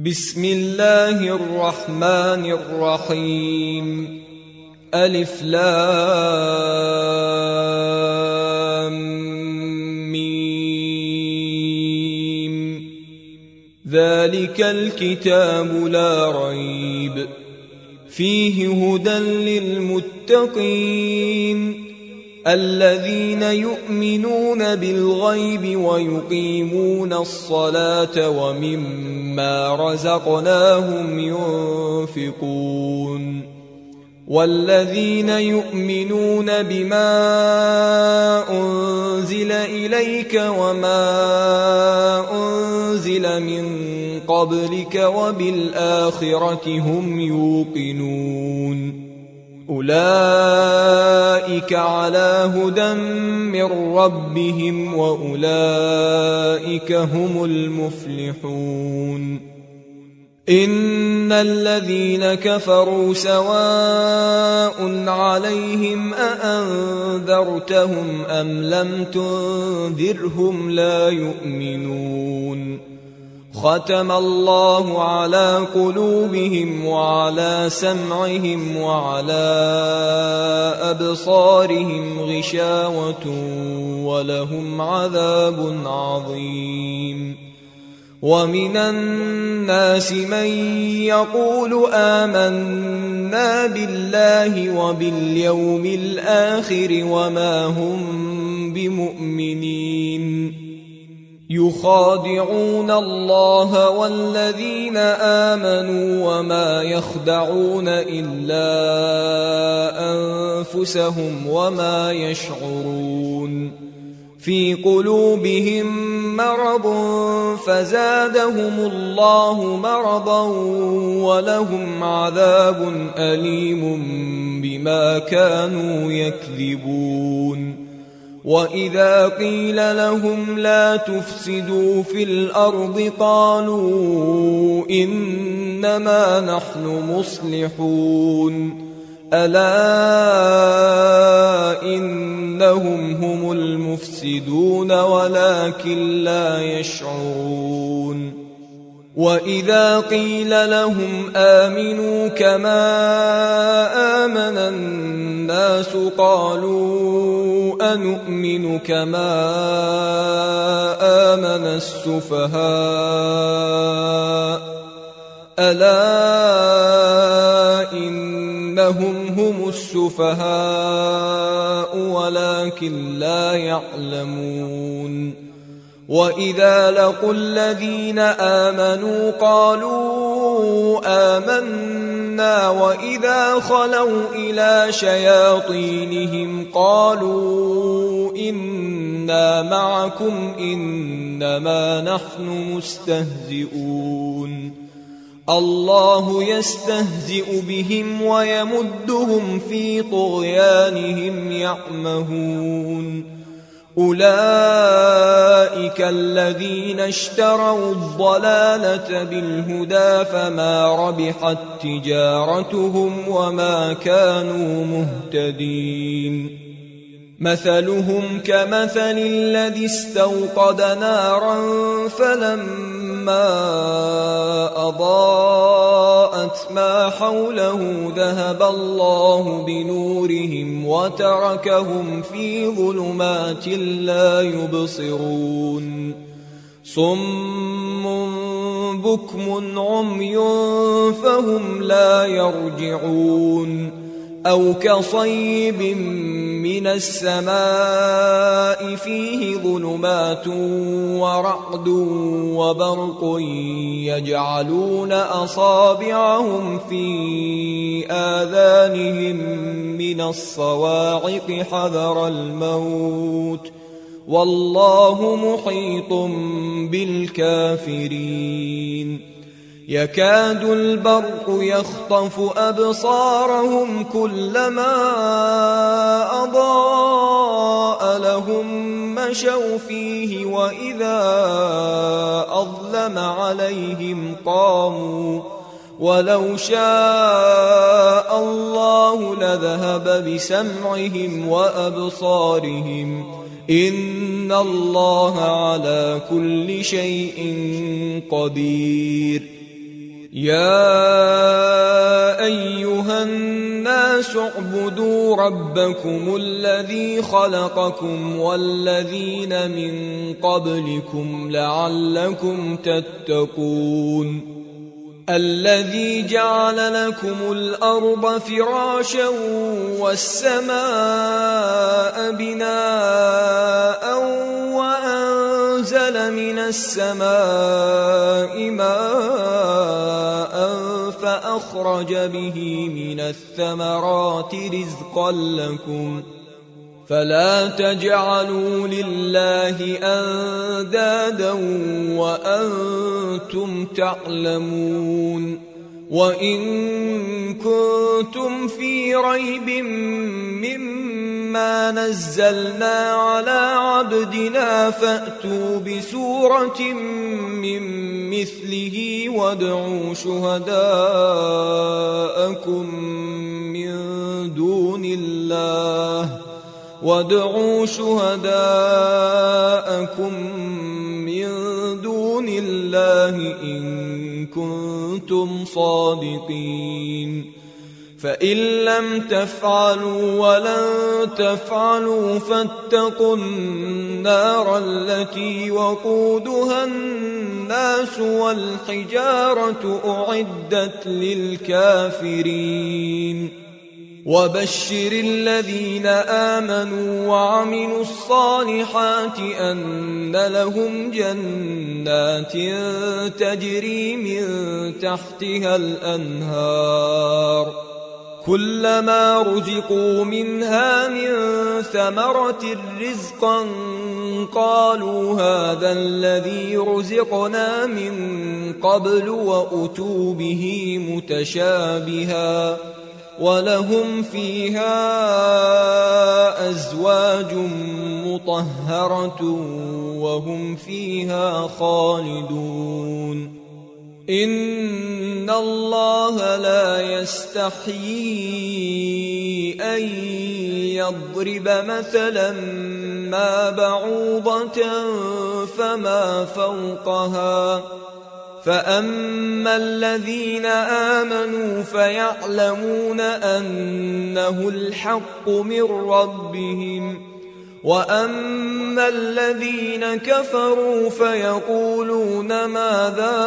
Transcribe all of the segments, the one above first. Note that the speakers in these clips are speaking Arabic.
بسم الله الرحمن الرحيم. ألف لام ميم. ذلك الكتاب لا ريب فيه هدى للمتقين الذين يؤمنون بالغيب ويقيمون الصلاة ومما رزقناهم ينفقون والذين يؤمنون بما أنزل إليك وما أنزل من قبلك وبالآخرة هم يوقنون أولئك على هدى من ربهم وأولئك هم المفلحون. إن الذين كفروا سواء عليهم أأنذرتهم أم لم تنذرهم لا يؤمنون. ختم الله على قلوبهم وعلى سمعهم وعلى أبصارهم غشاوة ولهم عذاب عظيم. ومن الناس من يقول آمنا بالله وباليوم الآخر وما هم بمؤمنين يخادعون الله والذين آمنوا وما يخدعون إلا أنفسهم وما يشعرون. في قلوبهم مرض فزادهم الله مرضا ولهم عذاب أليم بما كانوا يكذبون. وإذا قيل لهم لا تفسدوا في الأرض قالوا إنما نحن مصلحون ألا إنهم هم المفسدون ولكن لا يشعرون. وإذا قيل لهم آمنوا كما آمن الناس قالوا أنؤمن كما آمن السفهاء ألا إنهم هم السفهاء ولكن لا يعلمون. وإذا لقوا الذين آمنوا قالوا آمنا وإذا خلوا إلى شياطينهم قالوا إنا معكم إنما نحن مستهزئون. الله يستهزئ بهم ويمدهم في طغيانهم يعمهون. أولئك الذين اشتروا الضلالة بالهدى فما ربحت تجارتهم وما كانوا مهتدين. مثلهم كمثل الذي استوقد نارا فلما أضاءت ما حوله ذهب الله بنورهم وتركهم في ظلمات لا يبصرون. صم بكم عمي فهم لا يرجعون. أو كصيب من السماء فيه ظلمات ورعد وبرق يجعلون أصابعهم في آذانهم من الصواعق حذر الموت والله محيط بالكافرين. يكاد البرق يخطف أبصارهم كلما أضاء لهم مشوا فيه وإذا أظلم عليهم قاموا ولو شاء الله لذهب بسمعهم وأبصارهم إن الله على كل شيء قدير. يا أيها الناس اعبدوا ربكم الذي خلقكم والذين من قبلكم لعلكم تتقون الذي جعل لكم الأرض فراشا والسماء بناء وأنزل من السماء ماء فأخرج به من الثمرات رزقا لكم فلا تجعلوا لله أندادا وأنتم تعلمون وإن كنتم في ريب مما نزلنا على عبدنا فأتوا بسورة من مثله وادعوا شهداءكم من دون الله إن كنتم صادقين فإن لم تفعلوا ولن تفعلوا فاتقوا النار التي وقودها الناس والحجارة أعدت للكافرين وبشر الذين آمنوا وعملوا الصالحات أن لهم جنات تجري من تحتها الأنهار كلما رزقوا منها من ثمرة رزقا قالوا هذا الذي رزقنا من قبل وأتوا به متشابها ولهم فيها أزواج مطهرة وهم فيها خالدون إن الله لا يستحيي أن يضرب مثلا ما بعوضة فما فوقها فأما الذين آمنوا فيعلمون أنه الحق من ربهم وأما الذين كفروا فيقولون ماذا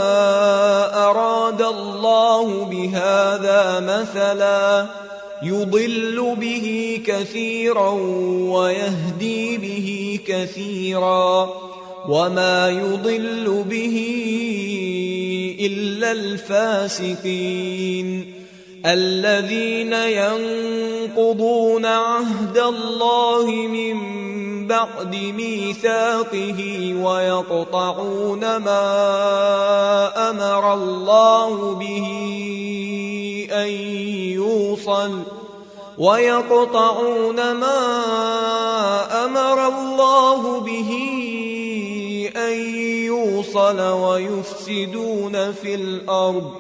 أراد الله بهذا مثلا يضل به كثيرا ويهدي به كثيرا وما يضل به إلا الفاسقين الذين ينقضون عهد الله من بعد ميثاقه ويقطعون ما أمر الله به أن يوصل ويفسدون في الأرض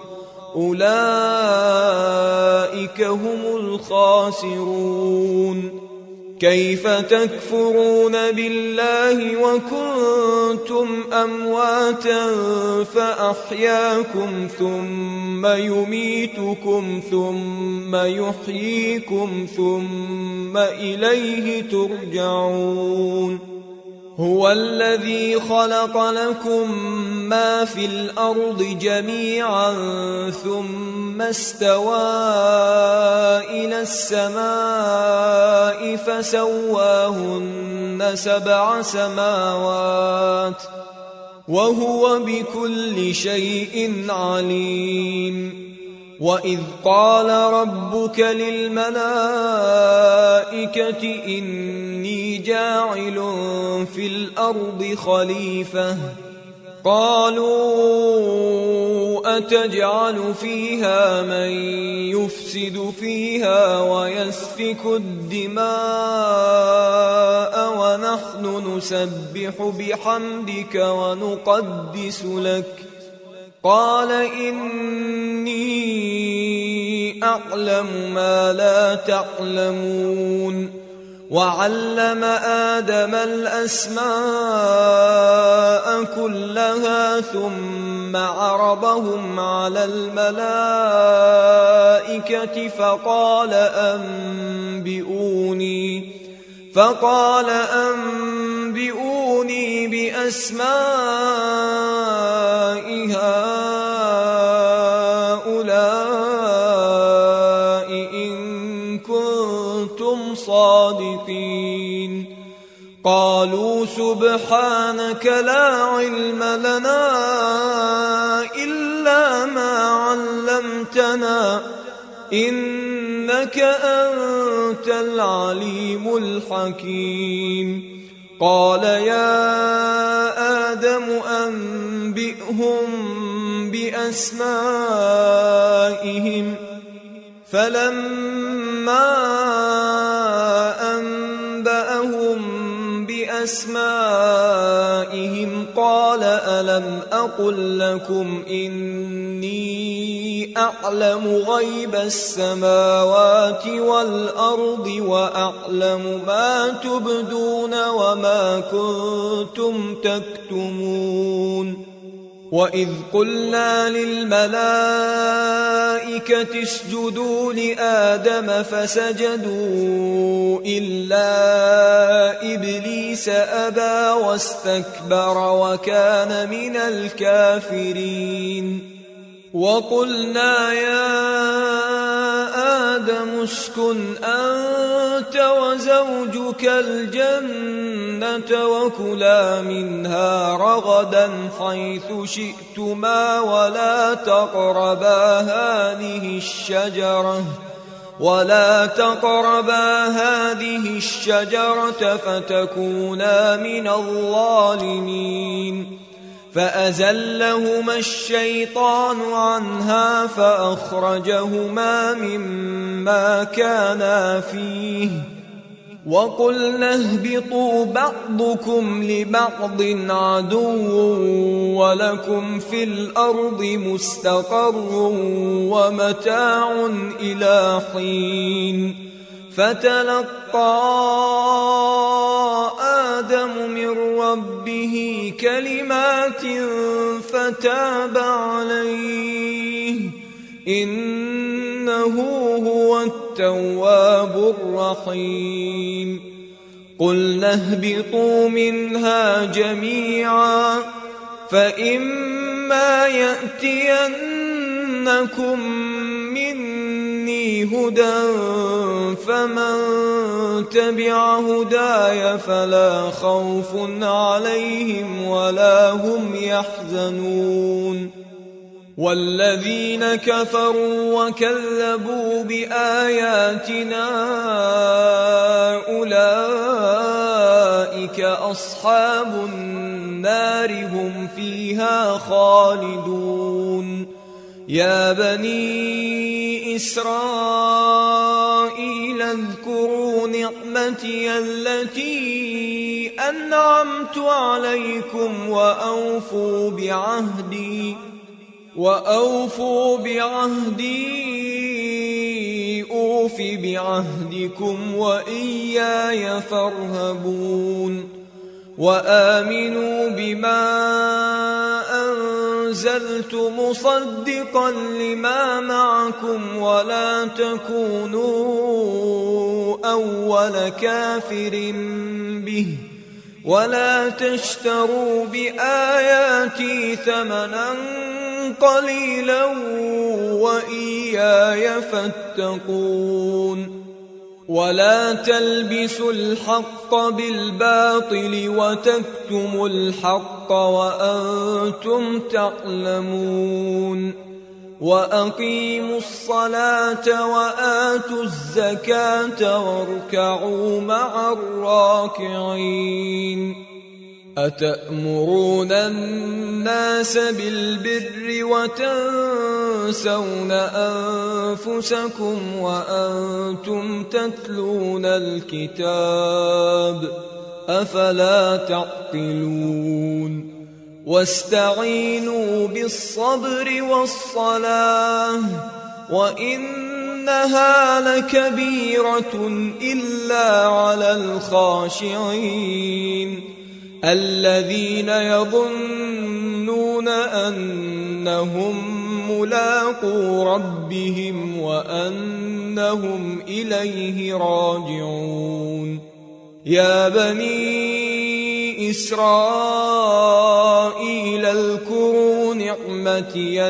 أولئك هم الخاسرون كيف تكفرون بالله وكنتم أمواتا فأحياكم ثم يميتكم ثم يحييكم ثم إليه ترجعون هو الذي خلق لكم ما في الأرض جميعا ثم استوى إلى السماء فسواهن 7 سماوات وهو بكل شيء عليم وإذ قال ربك للملائكة إني جاعل في الأرض خليفة قالوا أتجعل فيها من يفسد فيها ويسفك الدماء ونحن نسبح بحمدك ونقدس لك قال إني أعلم ما لا تعلمون وعلم آدم الأسماء كلها ثم ثم عرضهم على الملائكة فقال أنبئوني بأسماء هؤلاء إن كنتم صادقين. قالوا سبحانك لا علم لنا إلا ما علمتنا إنك أنت العليم الحكيم. قال يا آدم أنبئهم بأسمائهم فلما أنبأهم بأسمائهم قال ألم أقل لكم إني أعلم غيب السماوات والأرض وأعلم ما تبدون وما كنتم تكتمون. وإذ قلنا للملائكة اسجدوا لآدم فسجدوا إلا إبليس أبى واستكبر وكان من الكافرين. وقلنا يا آدم اسكن أنت وزوجك الجنة وكلا منها رغدا حيث شئتما ولا تقربا هذه الشجرة فتكونا من الظالمين. فأزلهما الشيطان عنها فأخرجهما مما كانا فيه وقلنا اهبطوا بعضكم لبعض عدو ولكم في الأرض مستقر ومتاع إلى حين. فتلقى آدم من ربه كلمات فتاب عليه إنه هو التواب الرحيم. قلنا اهبطوا منها جميعا فإما يأتينكم مني هدى فمن تبع هداي فلا خوف عليهم ولا هم يحزنون. والذين كفروا وكذبوا بآياتنا أولئك أصحاب النار هم فيها خالدون. يا بني إسرائيل اذكروا نعمتي التي أنعمت عليكم وأوفوا بعهدي أوف بعهدكم وإياي فارهبون. وآمنوا بما أنزلت مصدقا لما معكم ولا تكونوا أول كافر به ولا تشتروا بآياتي ثمنا قليلا وإياي فاتقون. ولا تلبسوا الحق بالباطل وتكتموا الحق وأنتم تعلمون. وأقيموا الصلاة وآتوا الزكاة واركعوا مع الراكعين. أتأمرون الناس بالبر وتنسون أنفسكم وأنتم تتلون الكتاب أفلا تعقلون. واستعينوا بالصبر والصلاة وإنها لكبيرة إلا على الخاشعين. الذين يظنون أنهم ملاقو ربهم وأنهم إليه راجعون يا بني إسرائيل اذكروا نعمتي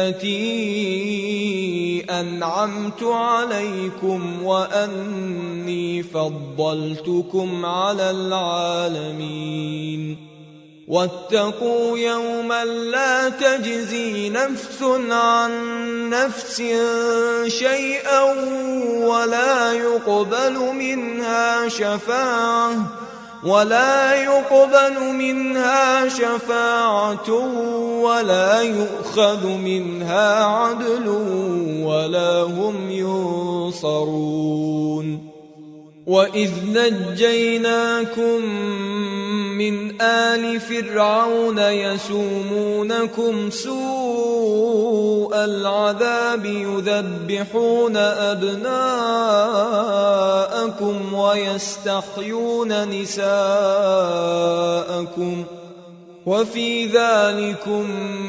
التي أنعمت عليكم وأني فضلتكم على العالمين واتقوا يوما لا تجزي نفس عن نفس شيئا ولا يقبل منها شفاعة ولا يؤخذ منها عدل ولا هم ينصرون وإذ نجيناكم من آل فرعون يسومونكم سوء العذاب يذبحون أبناءكم ويستحيون نساءكم وفي ذلكم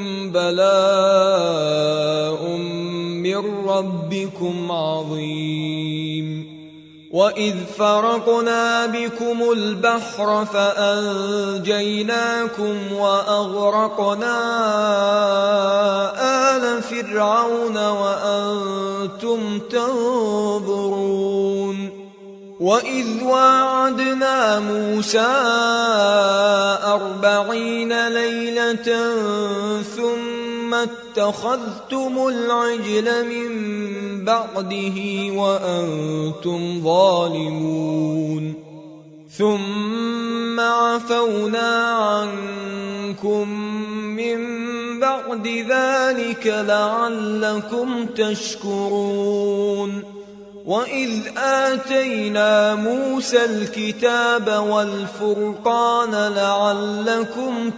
بلاء من ربكم عظيم وإذ فرقنا بكم البحر فأنجيناكم وأغرقنا آل فرعون وأنتم تنظرون وإذ واعدنا موسى 40 ليلة ثم اتخذتم العجل من بعده وأنتم ظالمون ثم عفونا عنكم من بعد ذلك لعلكم تشكرون وإذ آتينا موسى الكتاب والفرقان لعلكم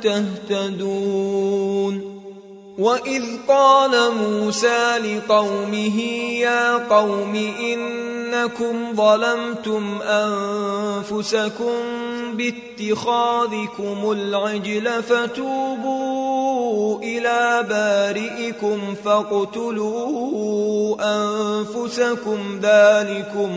تهتدون وإذ قال موسى لقومه يا قوم إنكم ظلمتم أنفسكم باتخاذكم العجل فتوبوا إلى بارئكم فاقتلوا أنفسكم ذلكم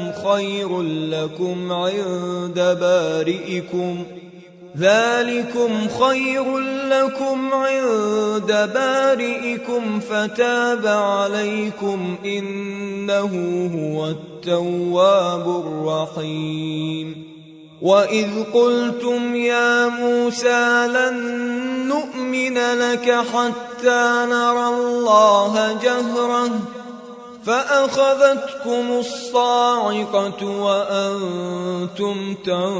خير لكم عند بارئكم فتاب عليكم إنه هو التواب الرحيم وإذ قلتم يا موسى لن نؤمن لك حتى نرى الله جهرة فأخذتكم الصاعقة وأنتم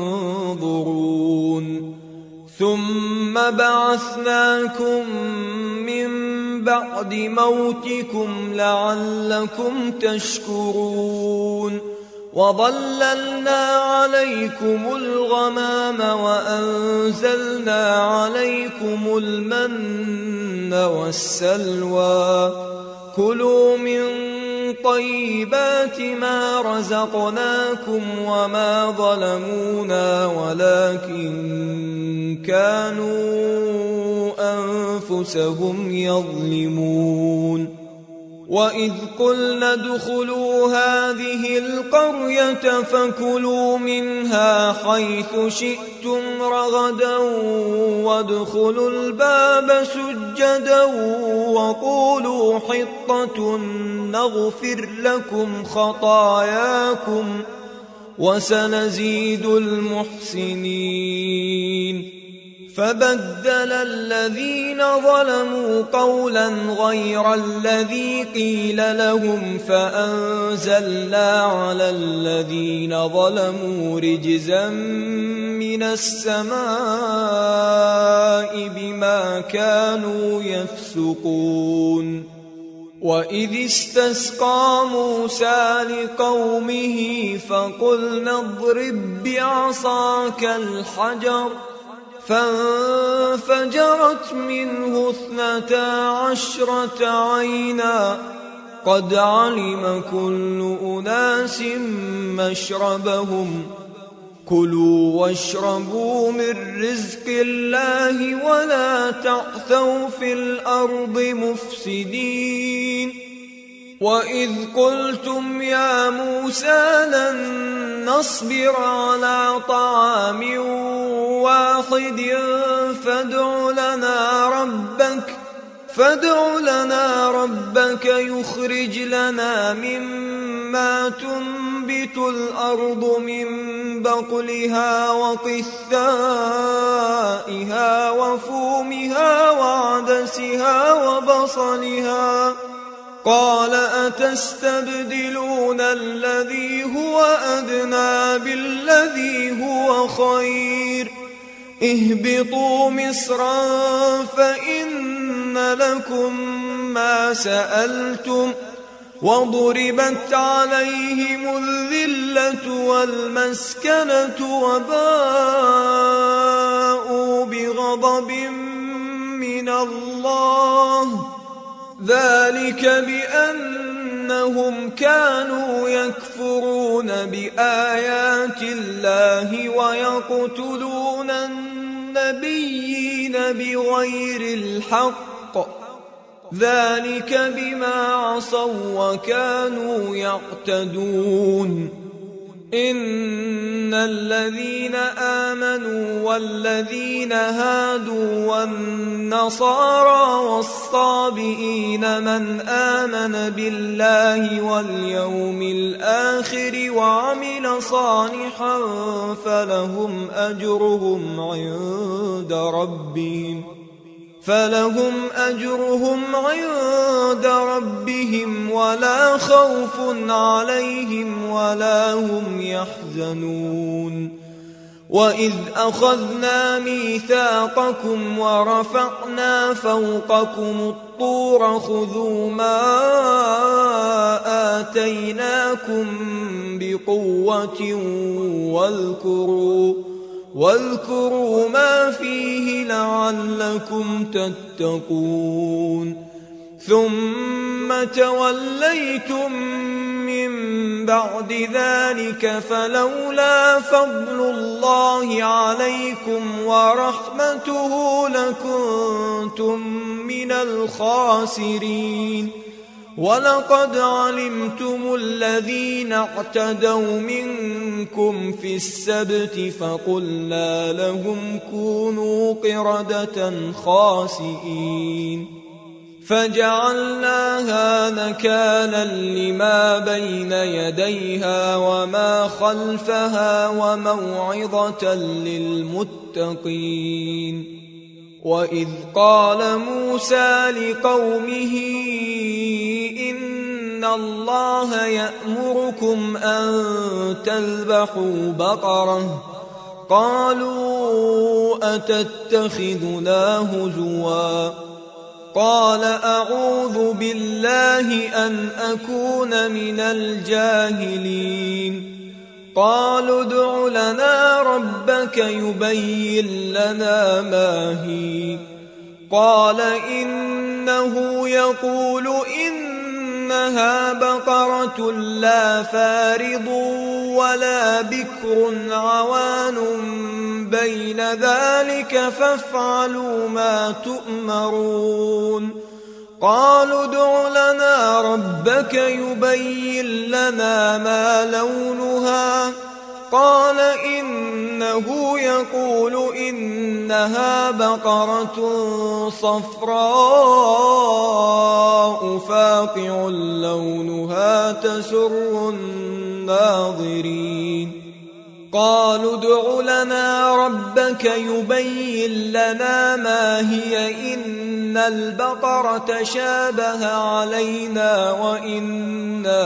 تنظرون ثم بعثناكم من بعد موتكم لعلكم تشكرون وظللنا عليكم الغمام وأنزلنا عليكم المن والسلوى كلوا من طيبات ما رزقناكم وما ظلمونا ولكن كانوا أنفسهم يظلمون وإذ قلنا ادخلوا هذه القرية فكلوا منها حيث شئتم رغدا وادخلوا الباب سجدا وقولوا حطة نغفر لكم خطاياكم وسنزيد المحسنين فبدل الذين ظلموا قولا غير الذي قيل لهم فأنزلنا على الذين ظلموا رجزا من السماء بما كانوا يفسقون وإذ استسقى موسى لقومه فقلنا اضرب بعصاك الحجر فانفجرت منه 12 عينا قد علم كل أناس مشربهم كلوا واشربوا من رزق الله ولا تعثوا في الأرض مفسدين وإذ قلتم يا موسى لن نصبر على طعام واحد فادع لنا ربك يخرج لنا مما تنبت الأرض من بقلها وقثائها وفومها وعدسها وبصلها قال أتستبدلون الذي هو أدنى بالذي هو خير اهبطوا مصرا فإن لكم ما سألتم وضربت عليهم الذلة والمسكنة وباءوا بغضب من الله ذلك بأنهم كانوا يكفرون بآيات الله ويقتلون النبيين بغير الحق ذلك بما عصوا وكانوا يعتدون إن الذين آمنوا والذين هادوا والنصارى والصابئين من آمن بالله واليوم الآخر وعمل صالحا فلهم أجرهم عند ربهم ولا خوف عليهم ولا هم يحزنون وإذ أخذنا ميثاقكم ورفعنا فوقكم الطور خذوا ما آتيناكم بقوة واذكروا ما فيه لعلكم تتقون ثم توليتم من بعد ذلك فلولا فضل الله عليكم ورحمته لكنتم من الخاسرين ولقد علمتم الذين اعتدوا منكم في السبت فقلنا لهم كونوا قردة خاسئين فجعلناها نكالا لما بين يديها وما خلفها وموعظة للمتقين وإذ قال موسى لقومه إن الله يأمركم أن تذبحوا بقرة قالوا أتتخذنا هزوا قال أعوذ بالله أن أكون من الجاهلين قالوا ادع لنا ربك يبين لنا ما هي قال إنه يقول إنها بقرة لا فارض ولا بكر عوان بين ذلك فافعلوا ما تؤمرون قالوا ادع لنا ربك يبين لنا ما لونها قال إنه يقول إنها بقرة صفراء فاقع لونها تسر الناظرين قالوا ادع لنا ربك يبين لنا ما هي إن البقرة شابه علينا وإنا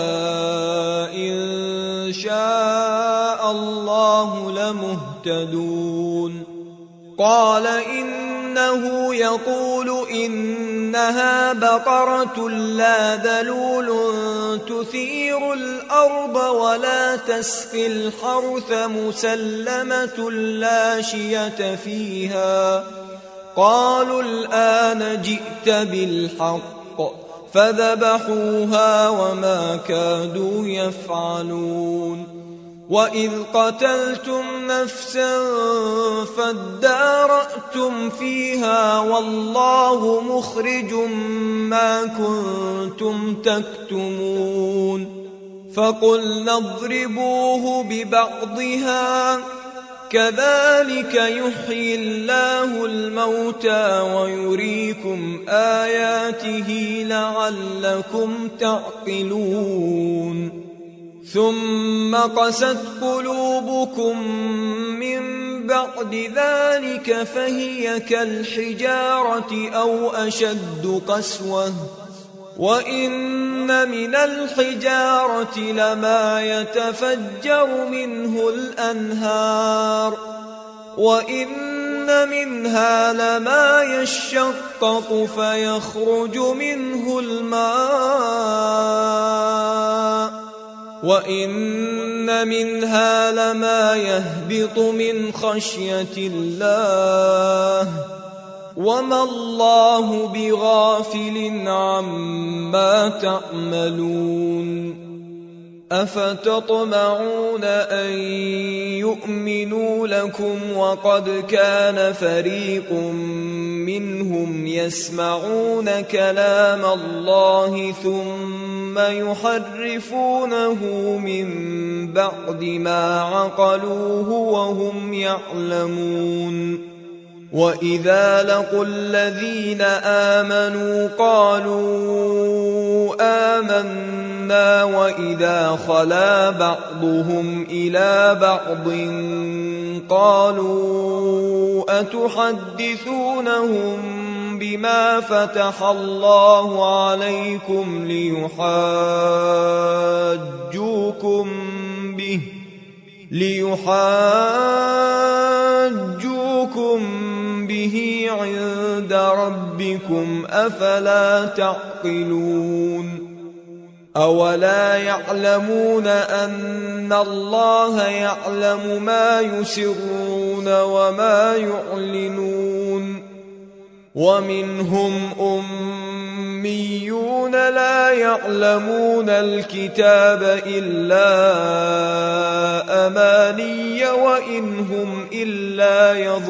إن شاء الله لمهتدون قال إنه يقول إنها بقرة لا ذلول تثير الأرض ولا تسقي الحرث مسلمة لا شية فيها قالوا الآن جئت بالحق فذبحوها وما كادوا يفعلون وإذ قتلتم نفسا فادارأتم فيها والله مخرج ما كنتم تكتمون فقلنا اضربوه ببعضها كذلك يحيي الله الموتى ويريكم آياته لعلكم تعقلون ثم قست قلوبكم من بعد ذلك فهي كالحجارة أو أشد قسوة وإن من الحجارة لما يتفجر منه الأنهار وإن منها لما يشقق فيخرج منه الماء وإن منها لما يهبط من خشية الله وما الله بغافل عما تعملون أفتطمعون أن يؤمنوا لكم وقد كان فريق منهم يسمعون كلام الله ثم يحرفونه من بعد ما عقلوه وهم يعلمون وإذا لقوا الذين آمنوا قالوا آمنا وإذا خلا بعضهم إلى بعض قالوا أتحدثونهم بما فتح الله عليكم ليحاجوكم به عند ربكم أفلا تعقلون أولا يعلمون أن الله يعلم ما يسرون وما يعلنون ومنهم أميون لا يعلمون الكتاب إلا أماني وإن هم إلا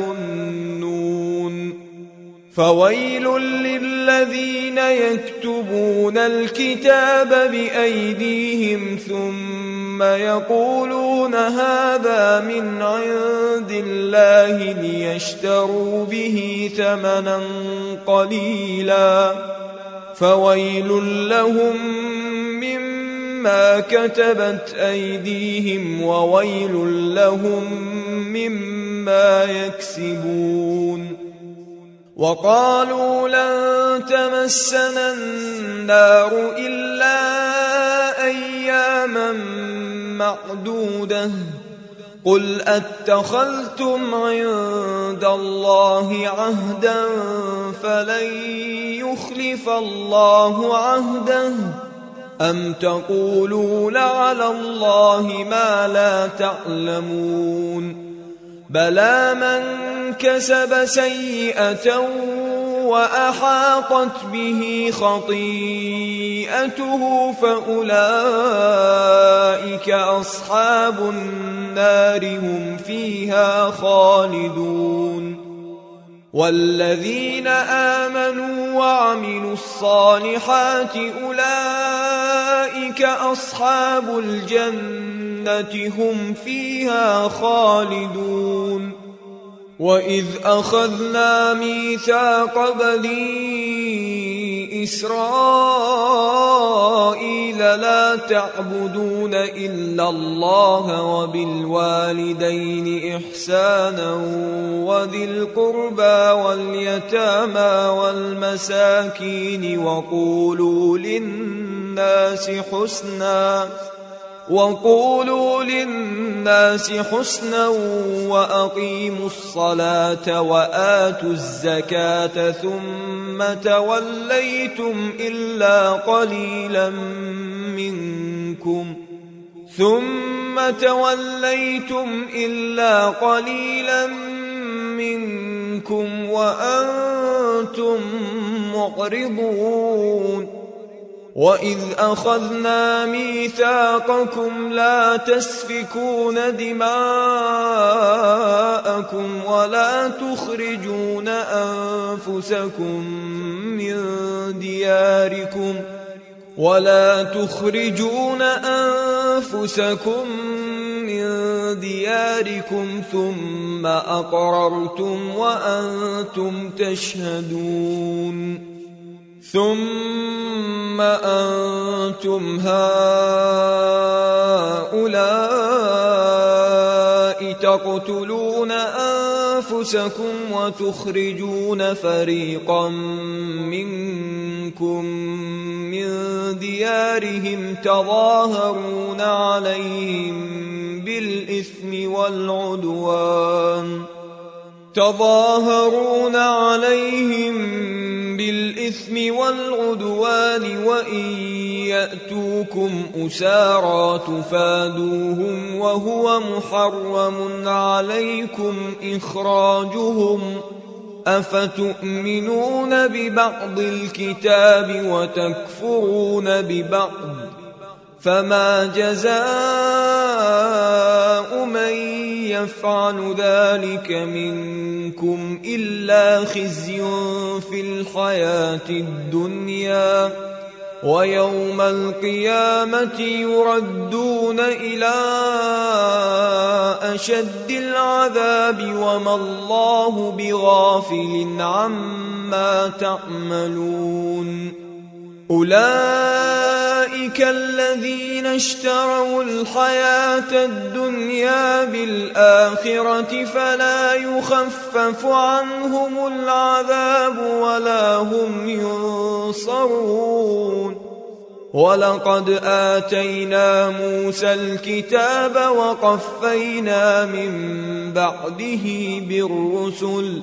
يظنون فويل للذين يكتبون الكتاب بأيديهم ثم يقولون هذا من عند الله ليشتروا به ثمنا قليلا فويل لهم مما كتبت أيديهم وويل لهم مما يكسبون وقالوا لن تمسنا النار إلا أياما معدودة قل أتخذتم عند الله عهدا فلن يخلف الله عهده أم تقولون على الله ما لا تعلمون بلى من كسب سيئة وأحاطت به خطيئته فأولئك أصحاب النار هم فيها خالدون والذين آمنوا وعملوا الصالحات أولئك أصحاب الجنة هم فيها خالدون وإذ أخذنا ميثاق بني إسرائيل لا تعبدون إلا الله وبالوالدين إحسانا وذي القربى واليتامى والمساكين وقولوا للناس حسنا وأقيموا الصلاة وآتوا الزكاة ثم توليتم إلا قليلا منكم وأنتم معرضون وإذ أخذنا ميثاقكم لا تسفكون دماءكم ولا تخرجون أنفسكم من دياركم ثم أقررتم وأنتم تشهدون ثم أنتم هؤلاء تقتلون أنفسكم وتخرجون فريقا منكم من ديارهم تظاهرون عليهم بالإثم والعدوان وإن يأتوكم أسارى تفادوهم وهو محرم عليكم إخراجهم أفتؤمنون ببعض الكتاب وتكفرون ببعض فما جزاء من يفعل ذلك منكم إلا خزي في الحياة الدنيا ويوم القيامة يردون إلى أشد العذاب وما الله بغافل عما تعملون أولئك الذين اشتروا الحياة الدنيا بالآخرة فلا يخفف عنهم العذاب ولا هم ينصرون ولقد آتينا موسى الكتاب وقفينا من بعده بالرسل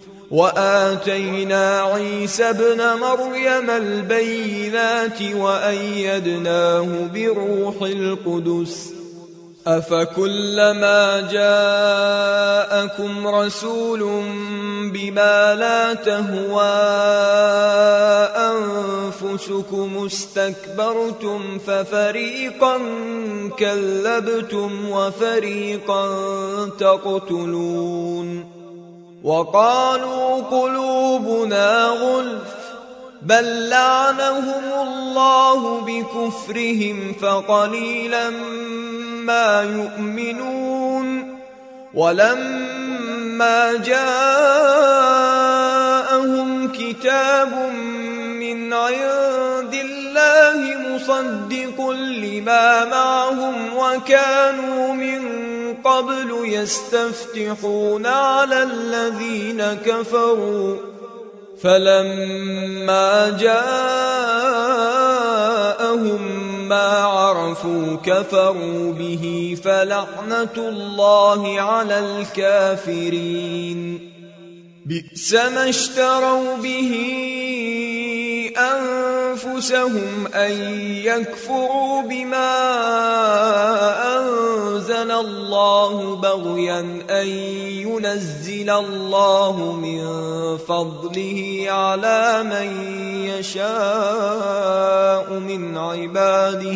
وآتينا عيسى ابن مريم البينات وأيدناه بروح القدس أفكلما جاءكم رسول بما لا تهوى أنفسكم استكبرتم ففريقا كذبتم وفريقا تقتلون وقالوا قلوبنا غلف بل لعنهم الله بكفرهم فقليلا ما يؤمنون ولما جاءهم كتاب من عند الله مصدق لما معهم وكانوا من قبل يستفتحون على الذين كفروا فلما جاءهم ما عرفوا كفروا به فلعنة الله على الكافرين بئس ما اشتروا به أنفسهم أن يكفروا بما أنزل الله بغيا أن ينزل الله من فضله على من يشاء من عباده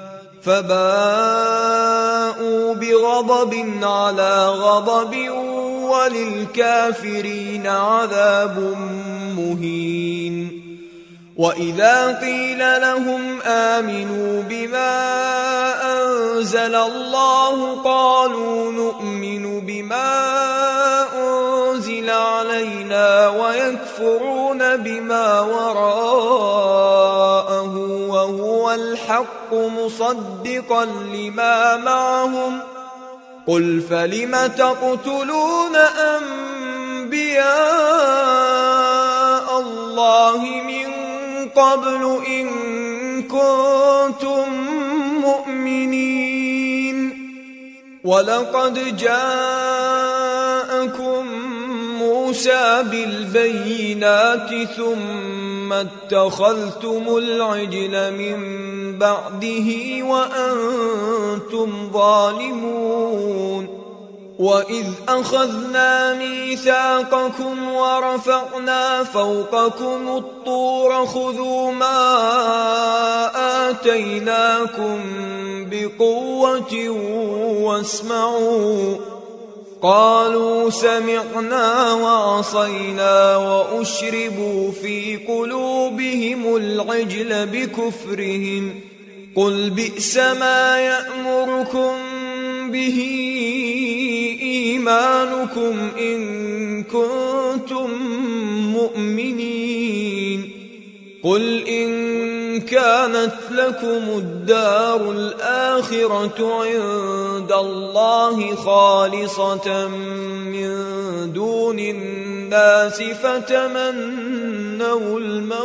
فباءوا بغضب على غضب وللكافرين عذاب مهين وإذا قيل لهم آمنوا بما أنزل الله قالوا نؤمن بما أنزل علينا ويكفرون بما وراءه وهو الحق مصدقا لما معهم قل فلم تقتلون أنبياء الله من قبل إن كنتم مؤمنين ولقد جاءكم موسى بالبينات ثم اتخذتم العجل من بعده وأنتم ظالمون وإذ أخذنا ميثاقكم ورفعنا فوقكم الطور خذوا ما آتيناكم بقوة واسمعوا قالوا سمعنا وعصينا وأشربوا في قلوبهم العجل بكفرهم قل بئس ما يأمركم به إيمانكم إن كنتم مؤمنين قل إن كانت لكم الدار الآخرة عند الله خالصة من دون الناس فتمنوا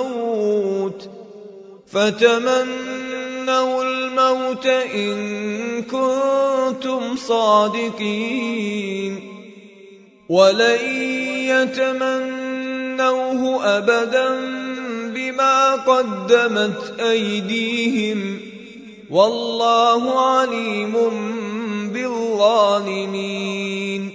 الموت إن كنتم صادقين ولن يتمنوه أبدا بما قدمت أيديهم والله عليم بالظالمين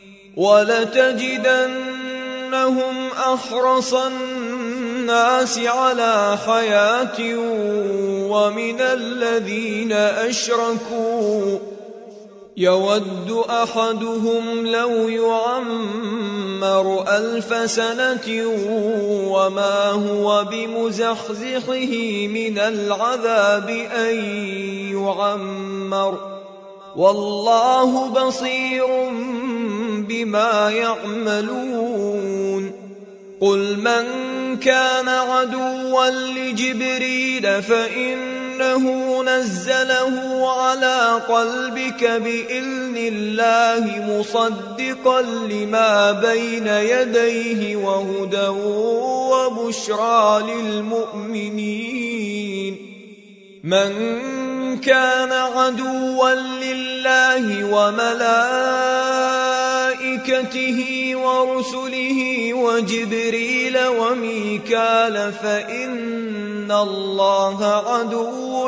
ولتجدنهم أحرص الناس على حياة ومن الذين أشركوا يود أحدهم لو يعمر 1000 سنة وما هو بمزحزحه من العذاب أن يعمر والله بصير بما يعملون قل من كان عدوا لجبريل فإنه نزله على قلبك بإذن الله مصدقا لما بين يديه وهدى وبشرى للمؤمنين من كان عدوا لله وملائكته ورسله وجبريل وميكال فإن الله عدو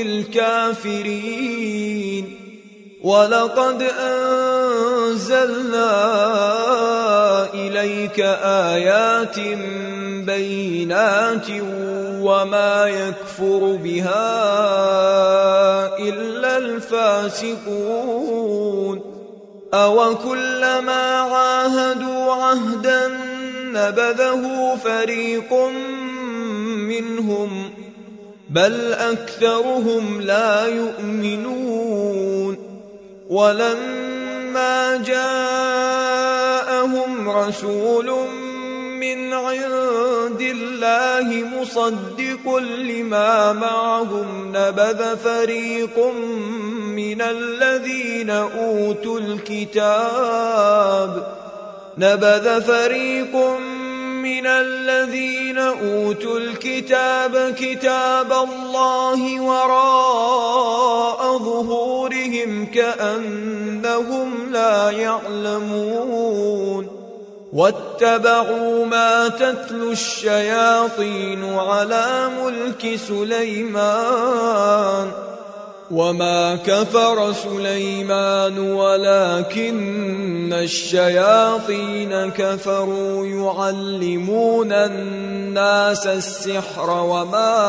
للكافرين ولقد أنزلنا إليك آيات بينات وما يكفر بها إلا الفاسقون أوكلما عاهدوا عهدا نبذه فريق منهم بل أكثرهم لا يؤمنون ولما جاءهم رسول من عند الله مصدق لما معهم نبذ فريق من الذين أوتوا الكتاب كتاب الله وراء ظهورهم كأنهم لا يعلمون واتبعوا ما تتلو الشياطين على ملك سليمان وما كفر سليمان ولكن الشياطين كفروا يعلمون الناس السحر وما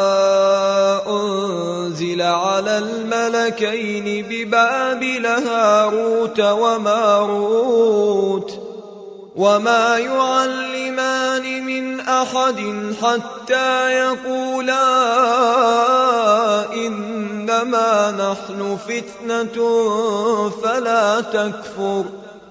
أنزل على الملكين ببابل هاروت وماروت وما يعلمان من أحد حتى يقولا إنما نحن فتنة فلا تكفر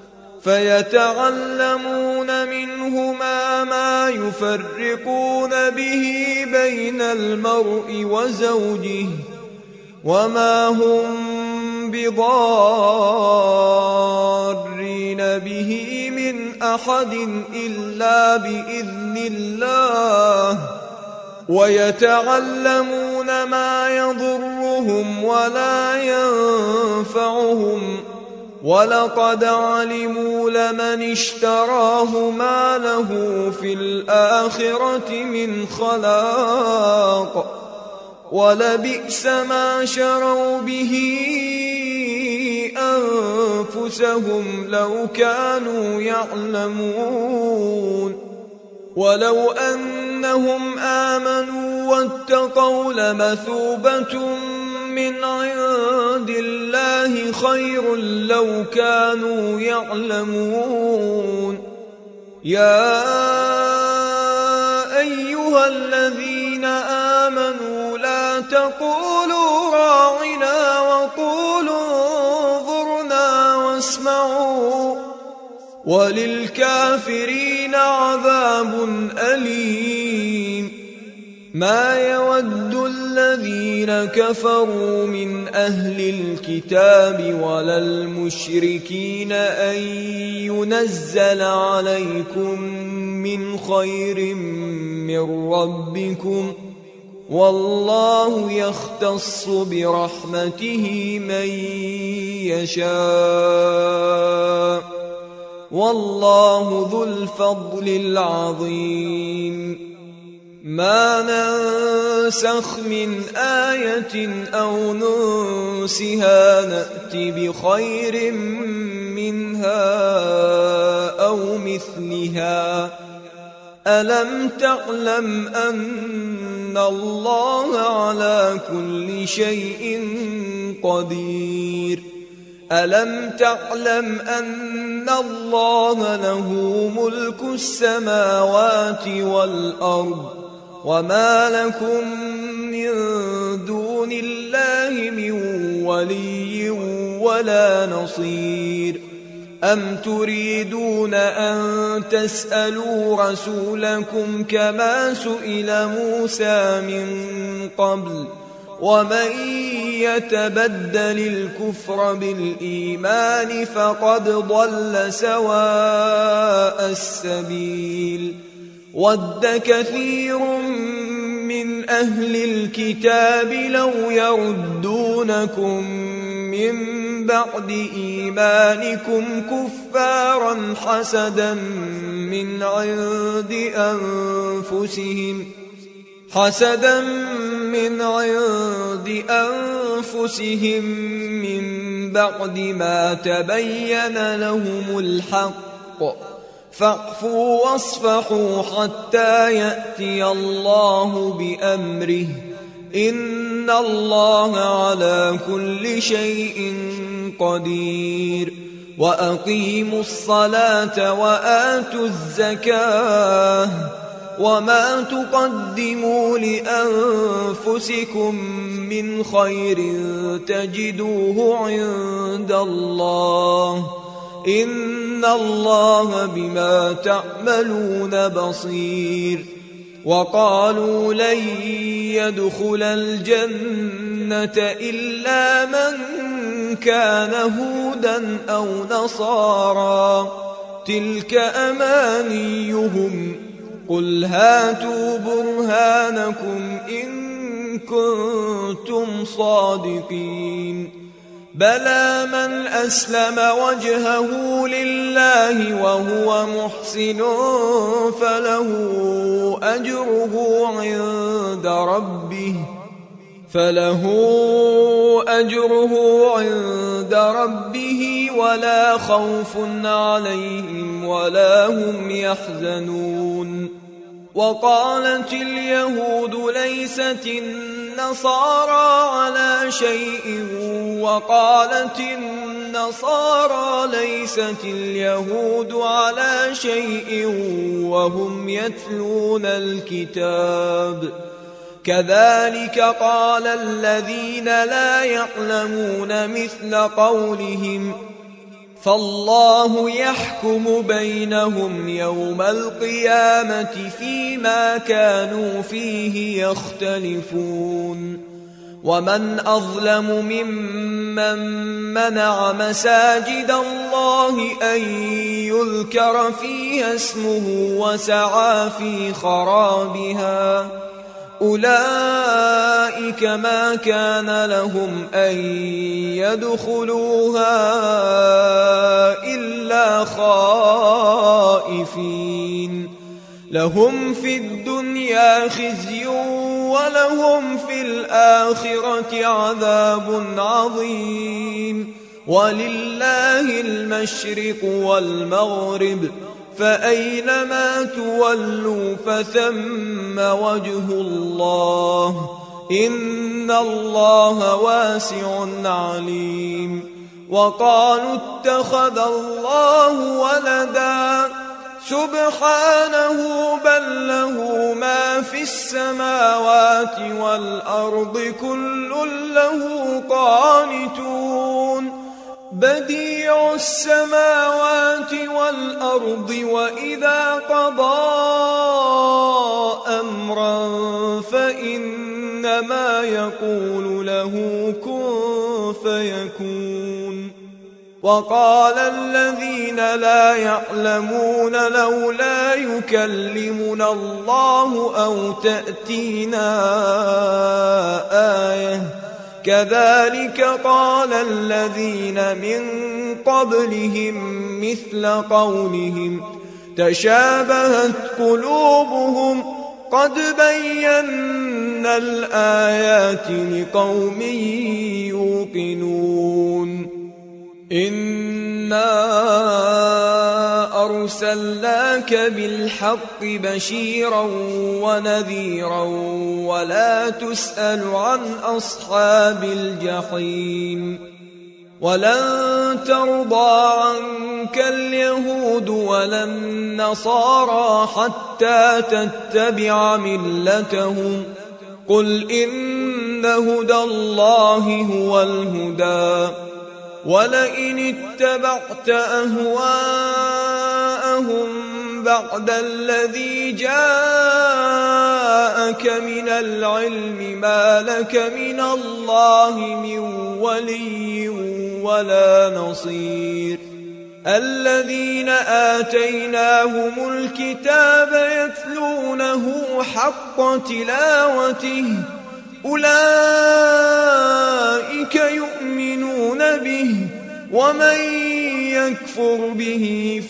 فيتعلمون منهما ما يفرقون به بين المرء وزوجه وما هم بضارين به من أحد إلا بإذن الله ويتعلمون ما يضرهم ولا ينفعهم ولقد علموا لمن اشتراه ما له في الآخرة من خلاق ولبئس ما شروا به أنفسهم لو كانوا يعلمون ولو أنهم آمنوا واتقوا لمثوبة من عند الله خير لو كانوا يعلمون يا أيها الذين آمنوا لا تقولوا راعنا وقولوا انظرنا واسمعوا وللكافرين عذاب أليم ما يود الذين كفروا من أهل الكتاب ولا المشركين أن ينزل عليكم من خير من ربكم والله يختص برحمته من يشاء والله ذو الفضل العظيم ما ننسخ من آية أو ننسها نأت بخير منها أو مثلها ألم تعلم أن الله على كل شيء قدير ألم تعلم أن الله له ملك السماوات والأرض وما لكم من دون الله من ولي ولا نصير أم تريدون أن تسألوا رسولكم كما سئل موسى من قبل ومن يتبدل الكفر بالإيمان فقد ضل سواء السبيل ود كثير من أهل الكتاب لو يردونكم من بعد إيمانكم كفارا حسدا من عند أنفسهم من بعد ما تبين لهم الحق فاعفوا واصفحوا حتى يأتي الله بأمره إن الله على كل شيء قدير وأقيموا الصلاة وآتوا الزكاة وما تقدموا لأنفسكم من خير تجدوه عند الله إن الله بما تعملون بصير وقالوا لن يدخل الجنة إلا من كان هودا أو نصارى تلك أمانيهم قل هاتوا برهانكم إن كنتم صادقين بلى من أسلم وجهه لله وهو محسن فله أجره عند ربه ولا خوف عليهم ولا هم يحزنون وقالت اليهود ليست النصارى على شيء وقالت النصارى ليست اليهود على شيء وهم يتلون الكتاب كذلك قال الذين لا يعلمون مثل قولهم فالله يحكم بينهم يوم القيامة فيما كانوا فيه يختلفون ومن أظلم ممن منع مساجد الله أن يذكر فيها اسمه وسعى في خرابها أولئك ما كان لهم أن يدخلوها إلا خائفين لهم في الدنيا خزي ولهم في الآخرة عذاب عظيم. ولله المشرق والمغرب فأينما تولوا فثم وجه الله إن الله واسع عليم. وقالوا اتخذ الله ولدا سبحانه بل له ما في السماوات والأرض كل له قانتون. بديع السماوات والأرض وإذا قضى أمرا فإنما يقول له كن فيكون. وقال الذين لا يعلمون لولا يكلمنا الله أو تأتينا آية كذلك قال الذين من قبلهم مثل قولهم تشابهت قلوبهم قد بينا الآيات لقوم يوقنون. إنا أرسلناك بالحق بشيرا ونذيرا ولا تسأل عن أصحاب الجحيم. ولن ترضى عنك اليهود ولا النصارى حتى تتبع ملتهم قل إن هدى الله هو الهدى ولئن اتبعت أهواءهم بعد الذي جاءك من العلم ما لك من الله من ولي ولا نصير. الذين آتيناهم الكتاب يتلونه حق تلاوته أولئك يؤمنون به ومن يكفر به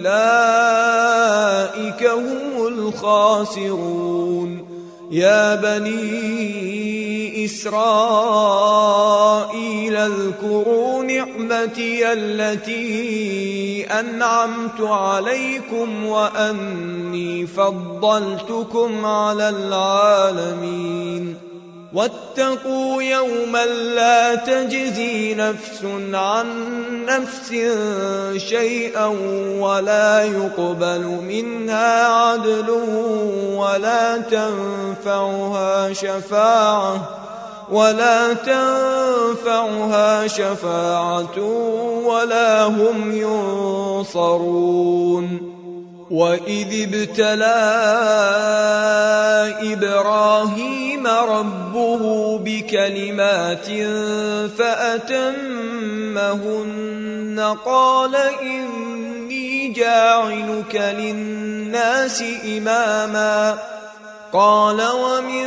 فأولئك هم الخاسرون. يا بني إسرائيل اذكروا نعمتي التي أنعمت عليكم وأني فضلتكم على العالمين. واتقوا يوما لا تجزي نفس عن نفس شيئا ولا يقبل منها عدل ولا تنفعها شفاعة ولا هم ينصرون. وإذ ابتلى إبراهيم ربه بكلمات فأتمهن قال إني جاعلك للناس إماما قال ومن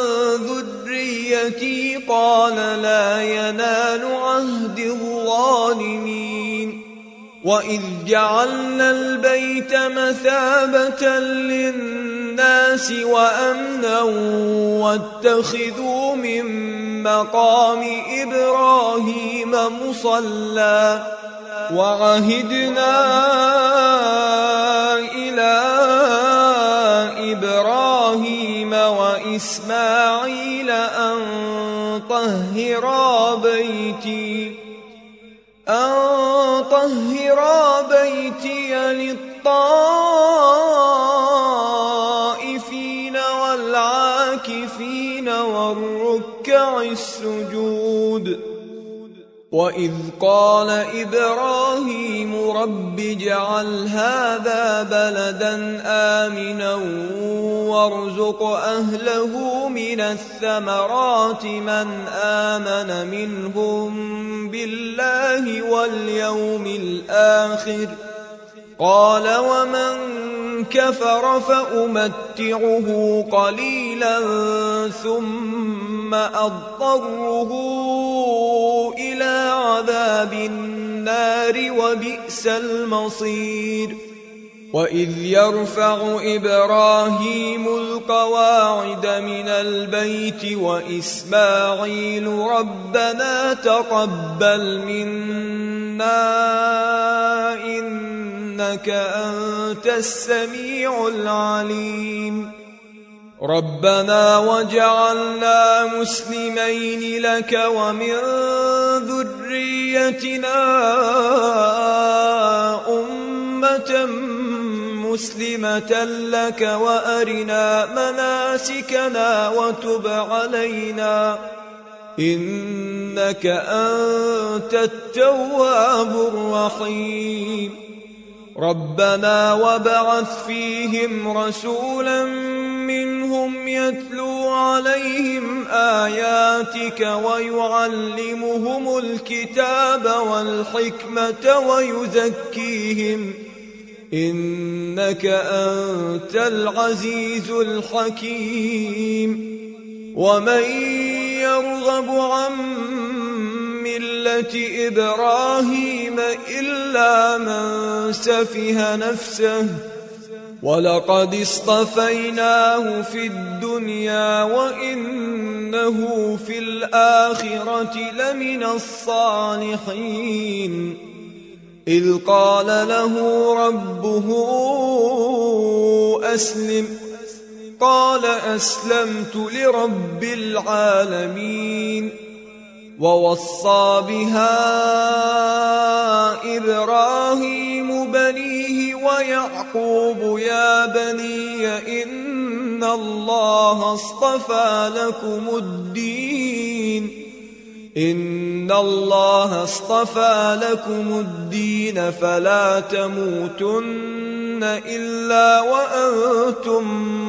ذريتي قال لا ينال عهد الظالمين. وإذ جعلنا البيت مثابة للناس وأمنا واتخذوا من مقام إبراهيم مصلى وعهدنا إلى إبراهيم وإسماعيل أن طهرا بيتي للطائفين والعاكفين والركع السجود. وإذ قال إبراهيم رب اجعل هذا بلدا آمنا وارزق أهله من الثمرات من آمن منهم بالله واليوم الآخر قال ومن كفر فأمتعه قليلا ثم أضطره إلى عذاب النار وبئس المصير. وإذ يرفع إبراهيم القواعد من البيت وإسماعيل ربنا تقبل منا إنك أنت السميع العليم ربنا وجعلنا مسلمين لك ومن ذريتنا أمة مسلمة لك وأرنا مناسكنا وتب علينا إنك أنت التواب الرحيم ربنا وابعث فيهم رسولا منهم يتلو عليهم آياتك ويعلمهم الكتاب والحكمة ويزكيهم إنك أنت العزيز الحكيم ومن يرغب عن ملة إبراهيم إلا من سفه نفسه ولقد اصطفيناه في الدنيا وإنه في الآخرة لمن الصالحين إذ قال له ربه أسلم قال أسلمت لرب العالمين ووصى بها إبراهيم بنيه ويعقوب يا بني إن الله اصطفى لكم الدين فلا تموتن إلا وأنتم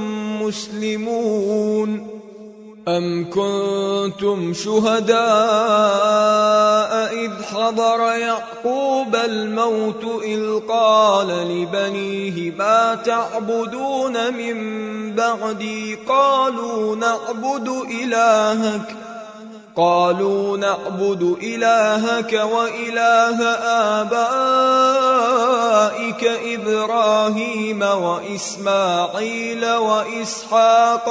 مسلمون أم كنتم شهداء إذ حضر يعقوب الموت إذ قال لبنيه ما تعبدون من بعدي قالوا نعبد إلهك وإله آبائك إبراهيم وإسماعيل وإسحاق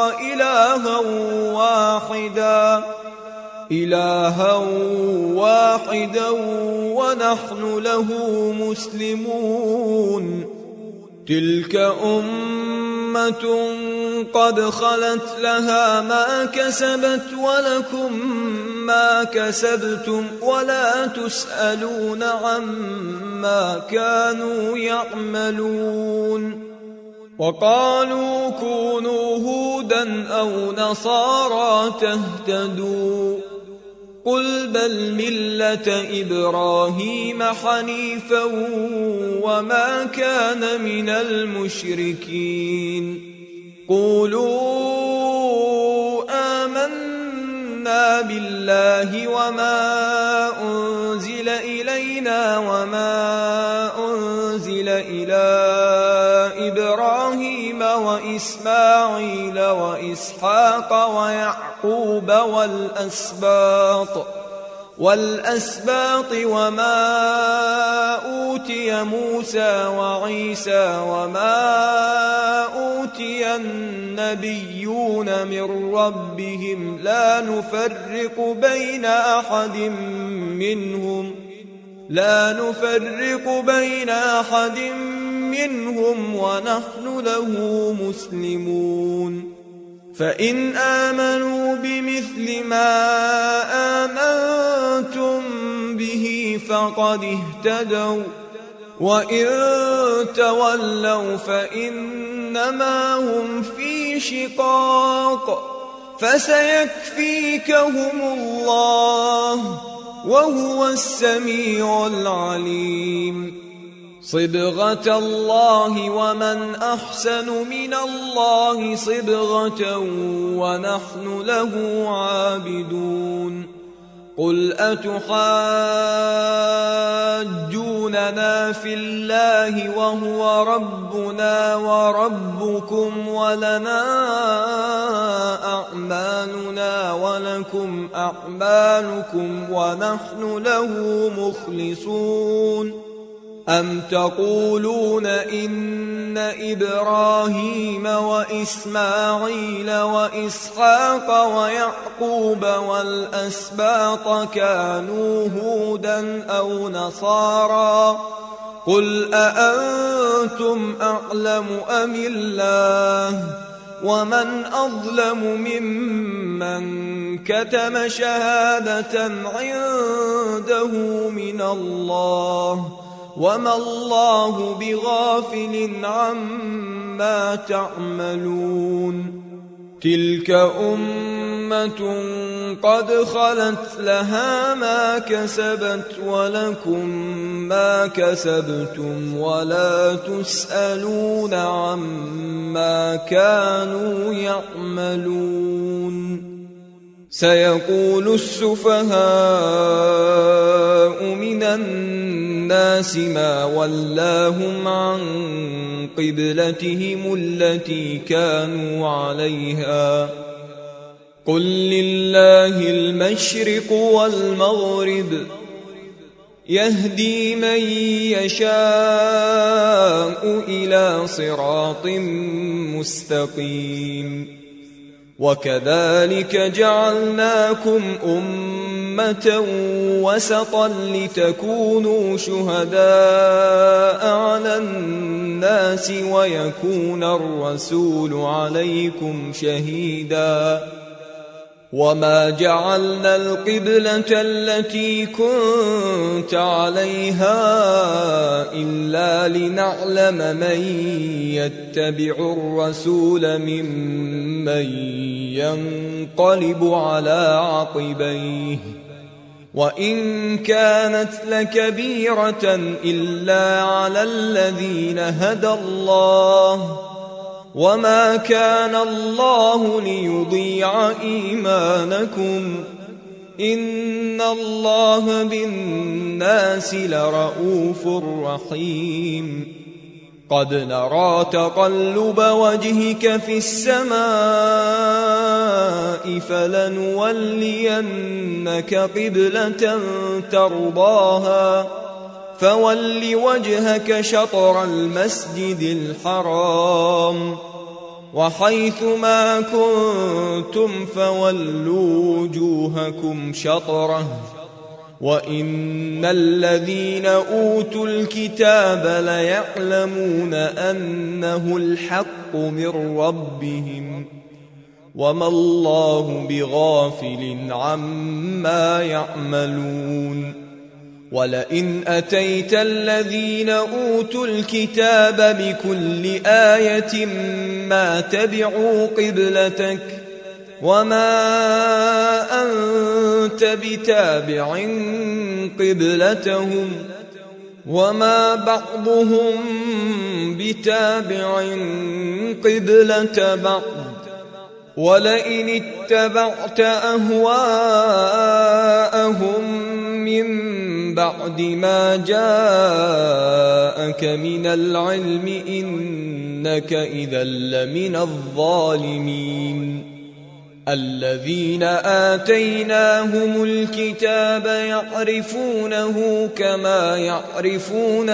إلها واحدا ونحن له مسلمون تلك أمة قد خلت لها ما كسبت ولكم ما كسبتم ولا تسألون عما كانوا يعملون وقالوا كونوا هودا أو نصارى تهتدوا قل بل ملة إبراهيم حنيفا وما كان من المشركين قولوا آمنا بالله وما أنزل إلينا وما أنزل إلى إبراهيم وإسماعيل وإسحاق ويعقوب والأسباط وما أوتي موسى وعيسى وما أوتي النبيون من ربهم لا نفرق بين أحد منهم ونحن له مسلمون فإن آمنوا بمثل ما آمنتم به فقد اهتدوا وإن تولوا فإنما هم في شقاق فسيكفيكهم الله وهو السميع العليم صبغة الله ومن أحسن من الله صبغة ونحن له عابدون قل أتحاجوننا في الله وهو ربنا وربكم ولنا أعمالنا ولكم أعمالكم ونحن له مخلصون أم تقولون إن إبراهيم وإسماعيل وإسحاق ويعقوب والأسباط كانوا هودا أو نصارى قل أأنتم أعلم أم الله ومن أظلم ممن كتم شهادة عنده من الله وما الله بغافل عما تعملون تلك أمة قد خلت لها ما كسبت ولكم ما كسبتم ولا تسألون عما كانوا يعملون سيقول السفهاء من الناس ما ولاهم عن قبلتهم التي كانوا عليها قل لله المشرق والمغرب يهدي من يشاء إلى صراط مستقيم وكذلك جعلناكم أمة وسطا لتكونوا شهداء على الناس ويكون الرسول عليكم شهيدا وما جعلنا القبلة التي كنت عليها إلا لنعلم من يتبع الرسول ممن ينقلب على عقبيه وإن كانت لكبيرة إلا على الذين هدى الله وما كان الله ليضيع إيمانكم إن الله بالناس لرؤوف رحيم قد نرى تقلب وجهك في السماء فلنولينك قبلة ترضاها فول وجهك شطر المسجد الحرام وحيث ما كنتم فولوا وجوهكم شطره وإن الذين أوتوا الكتاب ليعلمون أنه الحق من ربهم وما الله بغافل عما يعملون ولئن أتيت الذين أوتوا الكتاب بكل آية ما تبعوا قبلتك وما أنت بتابع قبلتهم وما بعضهم بتابع قبلة بعض ولئن اتبعت أهواءهم من بعد ما جاءك من العلم إنك إذا لمن الظالمين الذين آتيناهم الكتاب يعرفونه كما يعرفون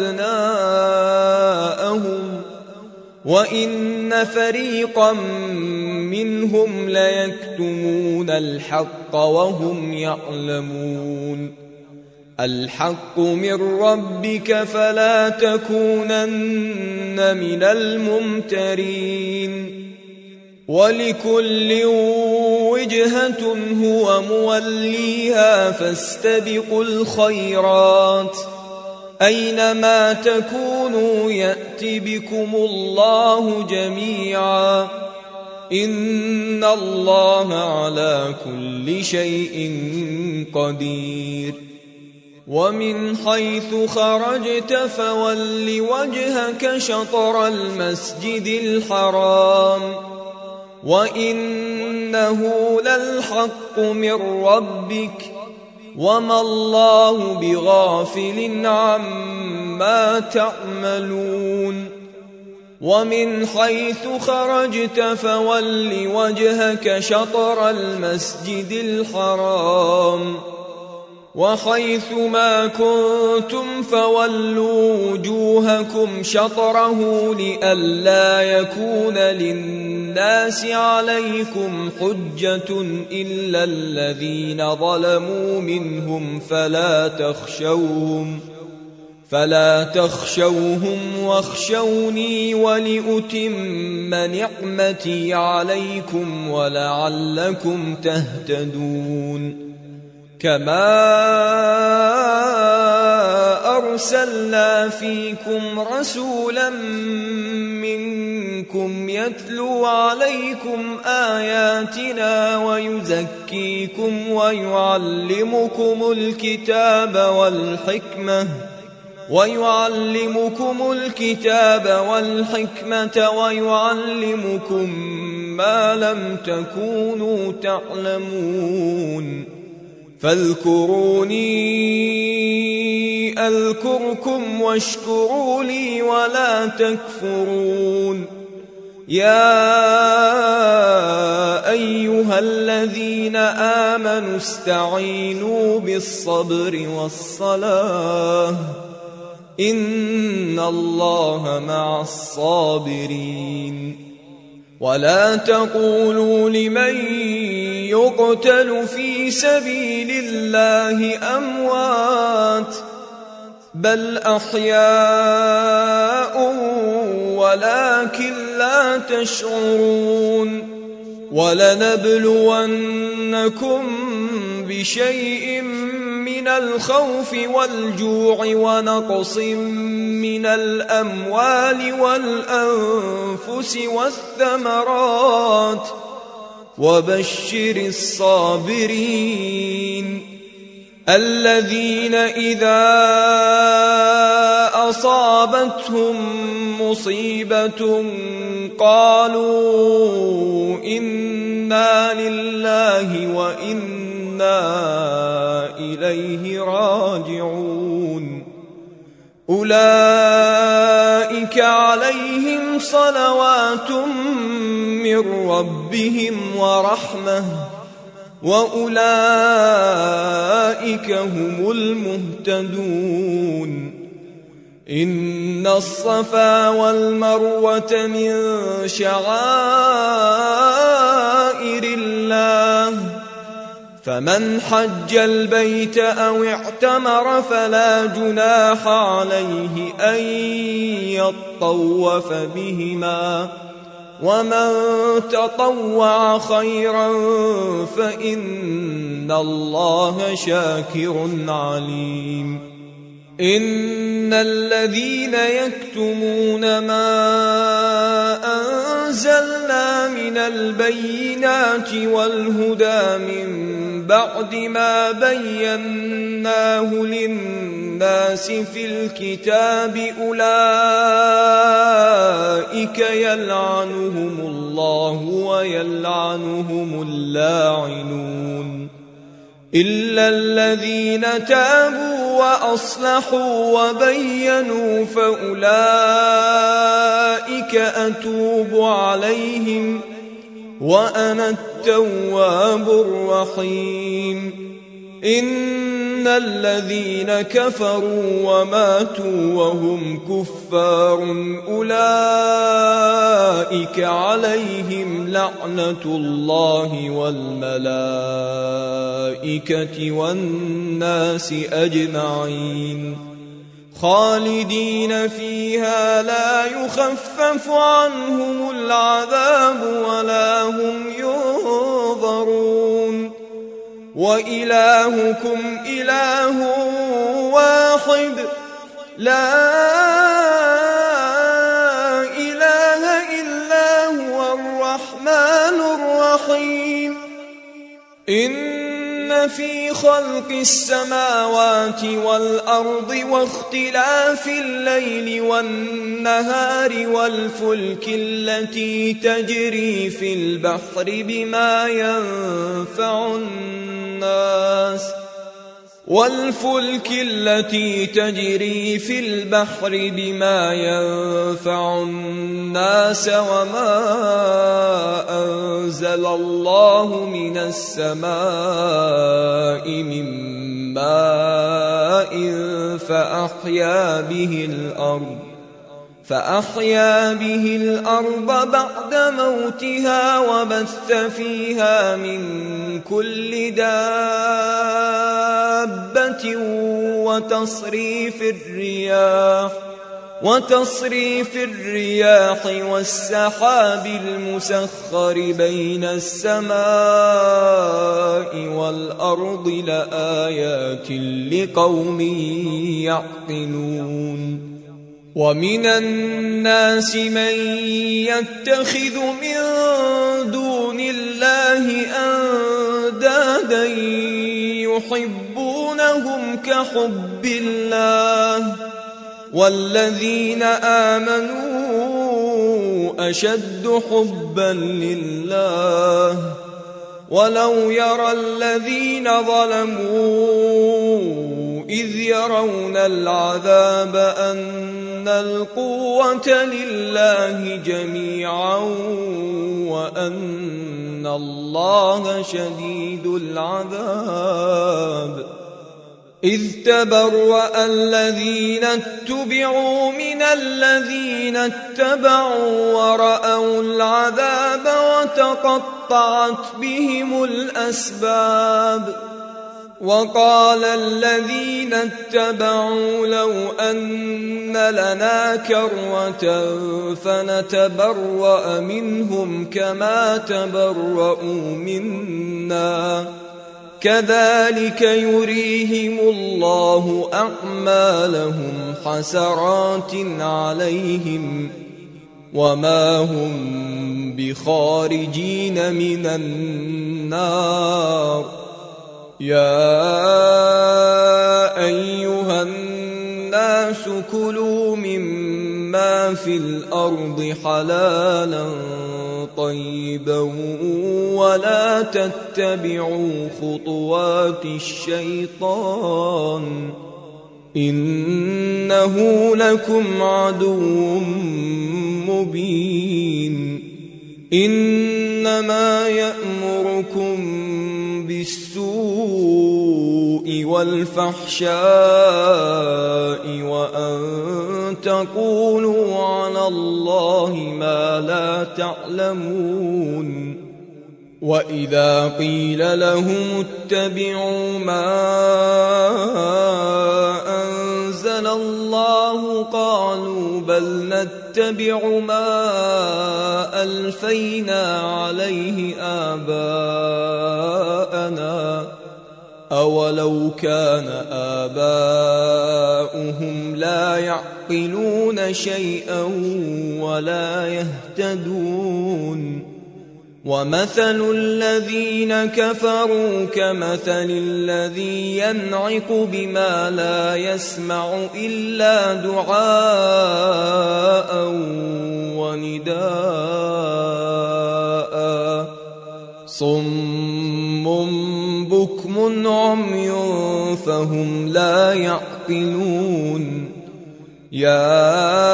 أبناءهم وإن فريقا منهم ليكتمون الحق وهم يعلمون الحق من ربك فلا تكونن من الممترين ولكل وجهة هو موليها فاستبقوا الخيرات أينما تكونوا يأت بكم الله جميعا إن الله على كل شيء قدير ومن حيث خرجت فول وجهك شطر المسجد الحرام وإنه للحق من ربك وما الله بغافل عما تعملون ومن حيث خرجت فول وجهك شطر المسجد الحرام وحيث ما كنتم فولوا وجوهكم شطره لئلا يكون للناس عليكم حجة إلا الذين ظلموا منهم فلا تخشوهم واخشوني ولأتم نعمتي عليكم ولعلكم تهتدون. كما أرسلنا فيكم رسولا منكم يتلو عليكم آياتنا ويزكيكم ويعلمكم الكتاب والحكمة ويعلمكم ما لم تكونوا تعلمون. فاذكروني أذكركم واشكروا لي ولا تكفرون. يا أيها الذين آمنوا استعينوا بالصبر والصلاة إن الله مع الصابرين. ولا تقولوا لمن يقتل في سبيل الله أموات بل أحياء ولكن لا تشعرون. ولنبلونكم بشيء من الخوف والجوع ونقص من الأموال والأنفس والثمرات وبشر الصابرين الذين إذا أصابتهم مصيبة قالوا إنا لله وإنا إليه راجعون. أولئك عليهم صلوات من ربهم ورحمة وأولئك هم المهتدون. إن الصفا والمروة من شعائر الله فمن حج البيت أو اعتمر فلا جناح عليه أن يطوف بهما ومن تطوع خيرا فإن الله شاكر عليم. إن الذين يكتمون ما أنزلنا من البينات والهدى من بعد ما بيناه للناس في الكتاب أولئك يلعنهم الله ويلعنهم اللاعنون إلا الذين تابوا وأصلحوا وبينوا فأولئك أتوب عليهم وأنا التواب الرحيم. إن الذين كفروا وماتوا وهم كفار أولئك عليهم لعنة الله والملائكة والناس أجمعين خالدين فيها لا يخفف عنهم العذاب ولا هم ينظرون. وإلهكم إله واحد لا إله إلا هو الرحمن الرحيم. إن في خلق السماوات والأرض واختلاف الليل والنهار والفلك التي تجري في البحر بما ينفع الناس وما أنزل الله من السماء من ماء فأحيا به الأرض بعد موتها وبث فيها من كل دابة وتصريف الرياح والسحاب المسخر بين السماء والأرض لآيات لقوم يعقلون. ومن الناس من يتخذ من دون الله أندادا يحبونهم كحب الله والذين آمنوا أشد حبا لله ولو يرى الذين ظلموا إذ يرون العذاب أن القوة لله جميعا وأن الله شديد العذاب. إذ تبرأ الذين اتبعوا من الذين اتبعوا ورأوا العذاب وتقطعت بهم الأسباب. وقال الذين اتبعوا لو أن لنا كرة فنتبرأ منهم كما تبرأوا منا كذلك يريهم الله أعمالهم حسرات عليهم وما هم بخارجين من النار. يا أيها الناس كلوا مما في الأرض حلالا طيبا ولا تتبعوا خطوات الشيطان إنه لكم عدو مبين. إنما يأمركم بالسوء والفحشاء وأن تقولوا على الله ما لا تعلمون. وإذا قيل لهم اتبعوا ما أنزل الله قالوا بل نتبع ما ألفينا عليه آباءنا أولو كان آباؤهم لا يعقلون شيئا ولا يهتدون. ومثل الذين كفروا كمثل الذي ينعق بما لا يسمع إلا دعاء ونداء صم بكم عمي فهم لا يعقلون. يا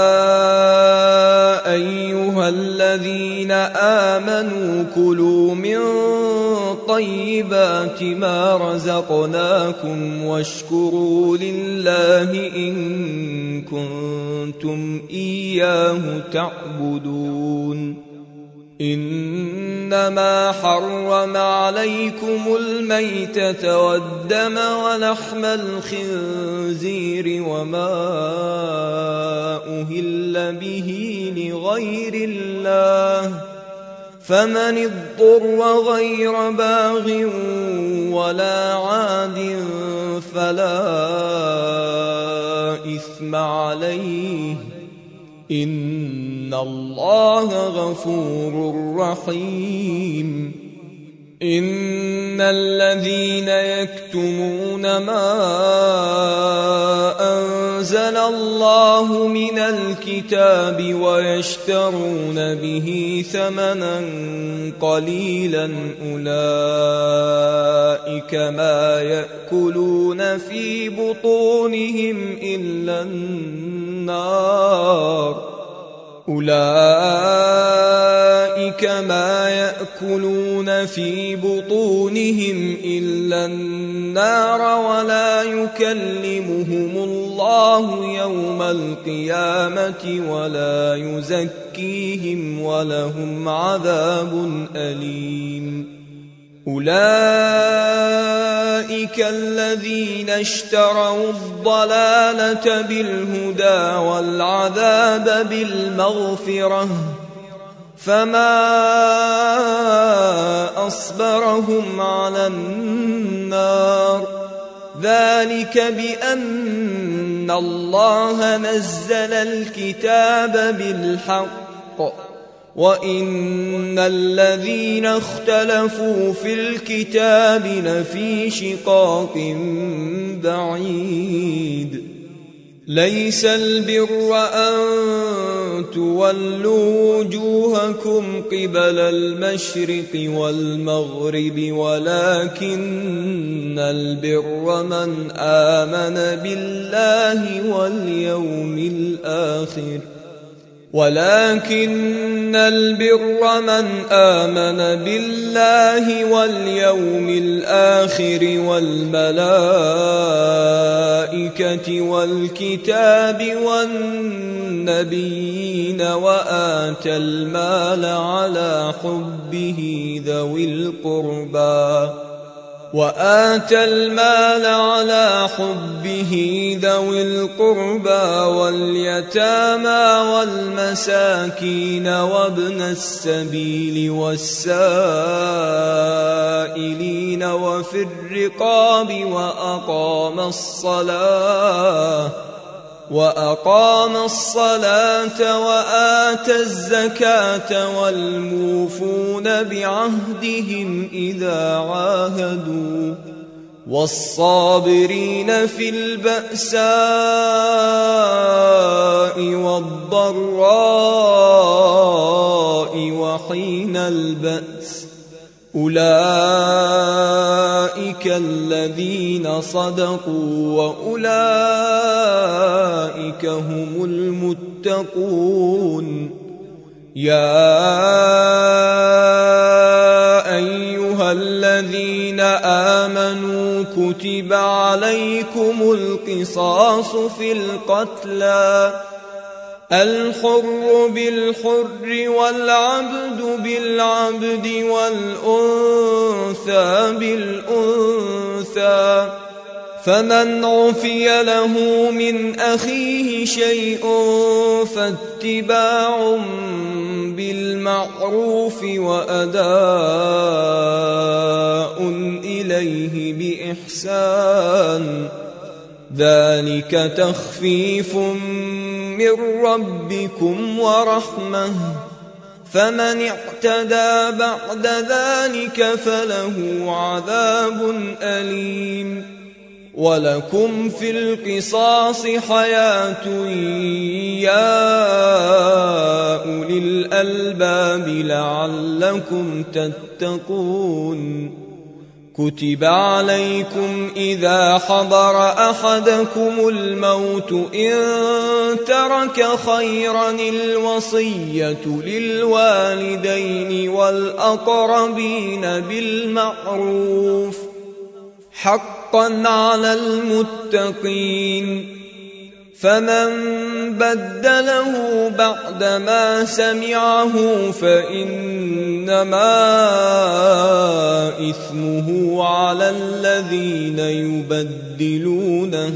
أيها الذين آمنوا كلوا من طيبات ما رزقناكم واشكروا لله إن كنتم إياه تعبدون. إنما حرم عليكم الميتة والدم ولحم الخنزير وما أهل به لغير الله فمن اضطر غير باغ ولا عاد فلا إثم عليه إن الله غفور رحيم. إن الذين يكتمون ما أنزل الله من الكتاب ويشترون به ثمنا قليلا أولئك ما يأكلون في بطونهم إلا النار. أولئك ما يأكلون في بطونهم إلا النار ولا يكلمهم الله الله يوم القيامة ولا يزكيهم ولهم عذاب أليم. أولئك الذين اشتروا الضلالة بالهدى والعذاب بالمغفرة فما أصبرهم على النار ذلك بأن الله نزل الكتاب بالحق وإن الذين اختلفوا في الكتاب لفي شقاق بعيد. ليس البر أن تولوا وجوهكم قبل المشرق والمغرب ولكن البر من آمن بالله واليوم الآخر والملائكة والكتاب والنبيين وآتى المال على حبه ذوي القربى واليتامى والمساكين وابن السبيل والسائلين وفي الرقاب وأقام الصلاة وآتى الزكاة والموفون بعهدهم إذا عاهدوا والصابرين في البأساء والضراء وحين البأس أولئك الذين صدقوا وأولئك هم المتقون. يا أيها الذين آمنوا كتب عليكم القصاص في القتلى الحر بالحر والعبد بالعبد والأنثى بالأنثى فمن عفي له من أخيه شيء فاتباع بالمعروف وأداء إليه بإحسان ذلك تخفيف من ربكم ورحمة فمن اعتدى بعد ذلك فله عذاب أليم. ولكم في القصاص حياة يا أولي الألباب لعلكم تتقون. كتب عليكم إذا حضر أحدكم الموت إن ترك خيرا الوصية للوالدين والأقربين بالمعروف حقا على المتقين. فمن بدله بعدما سمعه فإنما إثمه على الذين يبدلونه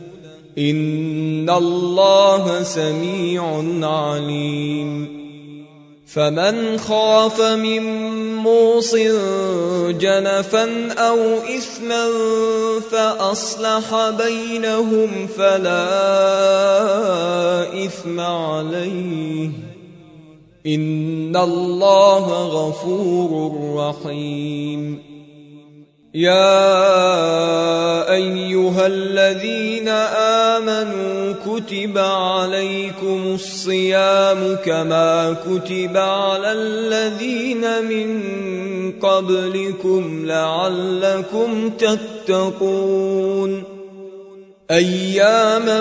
إن الله سميع عليم. فمن خاف من موص جنفا أو إثما فأصلح بينهم فلا إثم عليه إن الله غفور رحيم. يا أيها الذين آمنوا كتب عليكم الصيام كما كتب على الذين من قبلكم لعلكم تتقون. أياما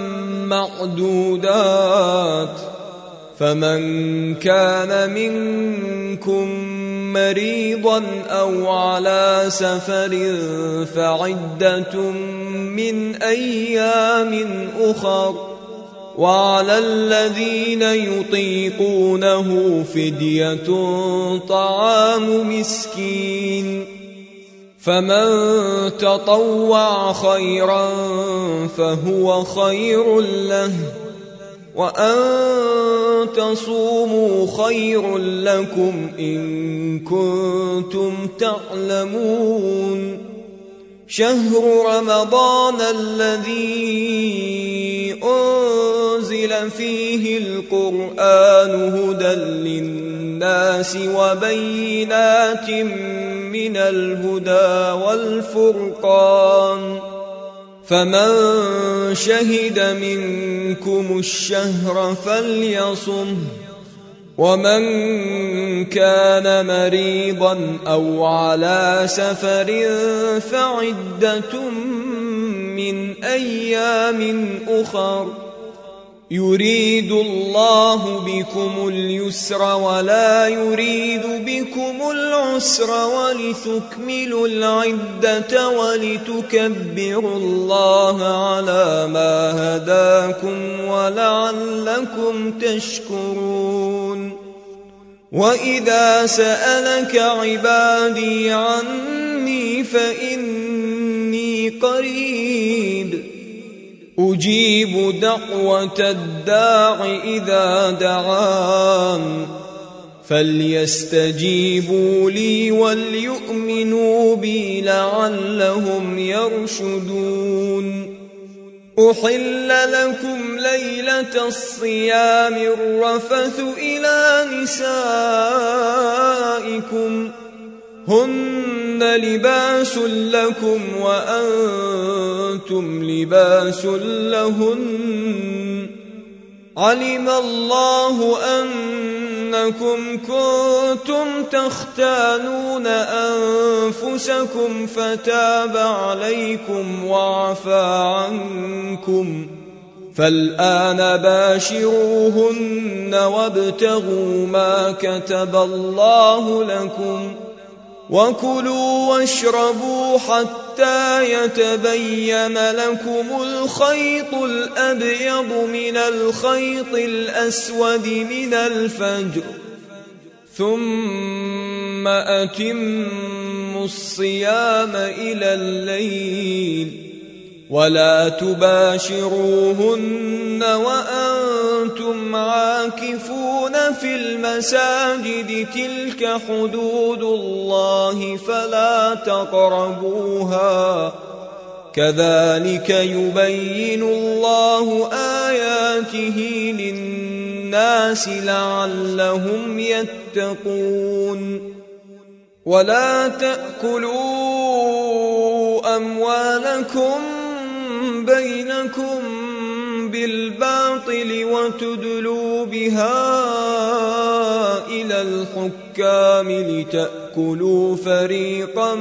معدودات فمن كان منكم مريضا أو على سفر فعدة من أيام أخر وعلى الذين يطيقونه فدية طعام مسكين فمن تطوع خيرا فهو خير له وأن تصوموا خير لكم إن كنتم تعلمون شهر رمضان الذي أنزل فيه القرآن هدى للناس وبينات من الهدى والفرقان فمن شهد منكم الشهر فليصمه ومن كان مريضا أو على سفر فعدة من أيام أخر يريد الله بكم اليسر ولا يريد بكم العسر ولتكملوا العدة ولتكبروا الله على ما هداكم ولعلكم تشكرون وإذا سألك عبادي عني فإني قريب أجيب دعوة الداع إذا دعان فليستجيبوا لي وليؤمنوا بي لعلهم يرشدون أحل لكم ليلة الصيام الرفث إلى نسائكم هن لباس لكم وأنتم لباس لهن علم الله أنكم كنتم تختانون أنفسكم فتاب عليكم وعفى عنكم فالآن باشروهن وابتغوا ما كتب الله لكم وكلوا واشربوا حتى يتبين لكم الخيط الأبيض من الخيط الأسود من الفجر ثم أتموا الصيام إلى الليل ولا تباشروهن وأنتم عاكفون في المساجد تلك حدود الله فلا تقربوها كذلك يبين الله آياته للناس لعلهم يتقون ولا تأكلوا أموالكم بينكم بالباطل وتدلوا بها إلى الحكام لتأكلوا فريقا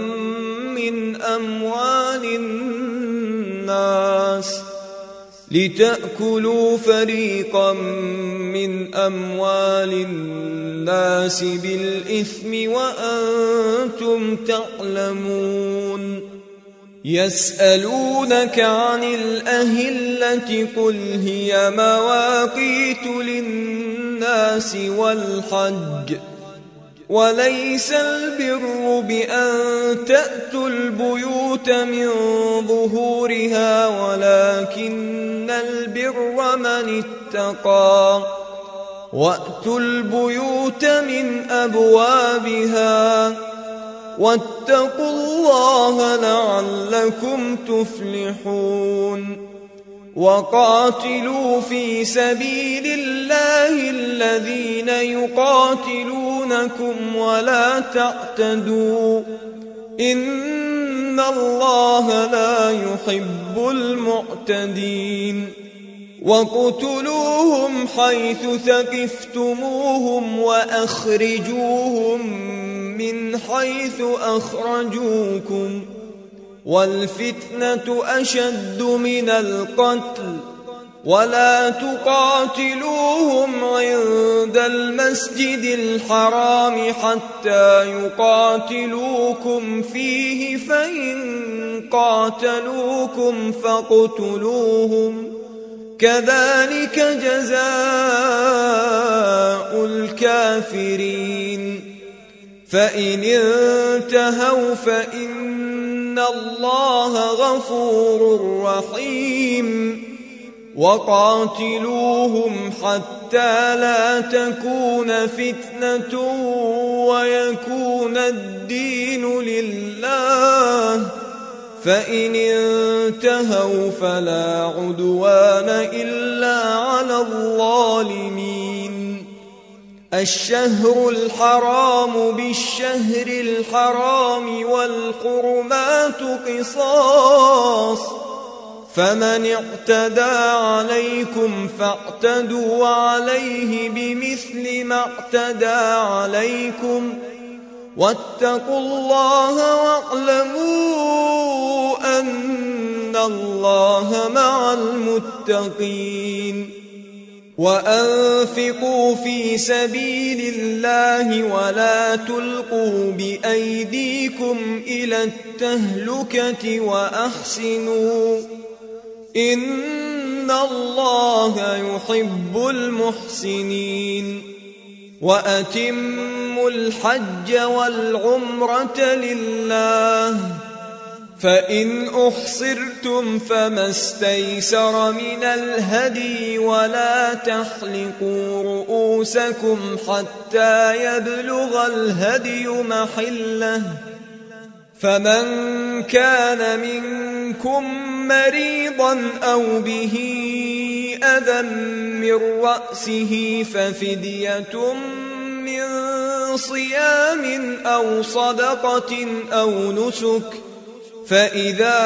من أموال الناس بالإثم وأنتم تعلمون يسألونك عن الأهلة قل هي مواقيت للناس والحج وليس البر بأن تأتوا البيوت من ظهورها ولكن البر من اتقى وأتوا البيوت من أبوابها واتقوا الله لعلكم تفلحون وقاتلوا في سبيل الله الذين يقاتلونكم ولا تعتدوا إن الله لا يحب المعتدين وقتلوهم حيث ثقفتموهم وأخرجوهم من حيث أخرجوكم والفتنة أشد من القتل ولا تقاتلوهم عند المسجد الحرام حتى يقاتلوكم فيه، فإن قاتلوكم فاقتلوهم، كذلك جزاء الكافرين. فإن انتهوا فإن الله غفور رحيم. وقاتلوهم حتى لا تكون فتنة ويكون الدين لله، فإن انتهوا فلا عدوان إلا على الظالمين. الشهر الحرام بالشهر الحرام والحرمات قصاص، فمن اعتدى عليكم فاعتدوا عليه بمثل ما اعتدى عليكم، واتقوا الله واعلموا أن الله مع المتقين. وأنفقوا في سبيل الله ولا تلقوا بأيديكم إلى التهلكة وأحسنوا إن الله يحب المحسنين. وأتموا الحج والعمرة لله، فإن أحصرتم فما استيسر من الهدي، ولا تحلقوا رؤوسكم حتى يبلغ الهدي محله، فمن كان منكم مريضا أو به أذى من رأسه ففدية من صيام أو صدقة أو نسك، فإذا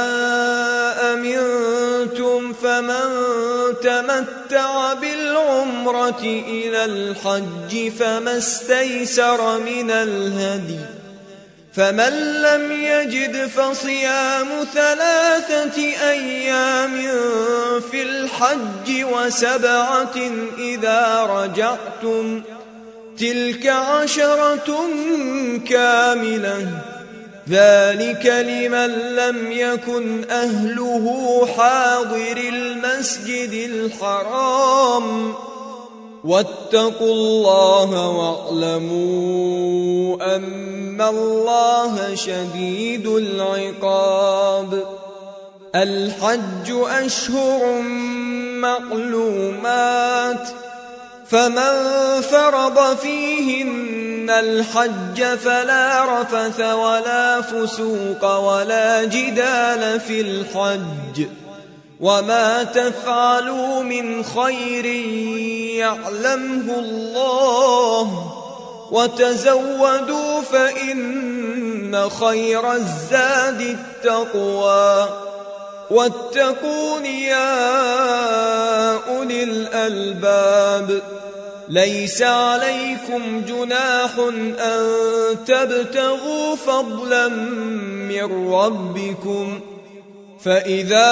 أمنتم فمن تمتع بالعمرة إلى الحج فما استيسر من الهدي، فمن لم يجد فصيام 3 أيام في الحج و7 إذا رجعتم، تلك 10 كاملة، ذلك لمن لم يكن أهله حاضر المسجد الحرام. واتقوا الله واعلموا أن الله شديد العقاب. الحج أشهر معلومات، فمن فرض فيهن الحج فلا رفث ولا فسوق ولا جدال في الحج، وما تفعلوا من خير يعلمه الله، وتزودوا فإن خير الزاد التقوى، واتقون يا أولي الألباب. ليس عليكم جناح أن تبتغوا فضلا من ربكم، فإذا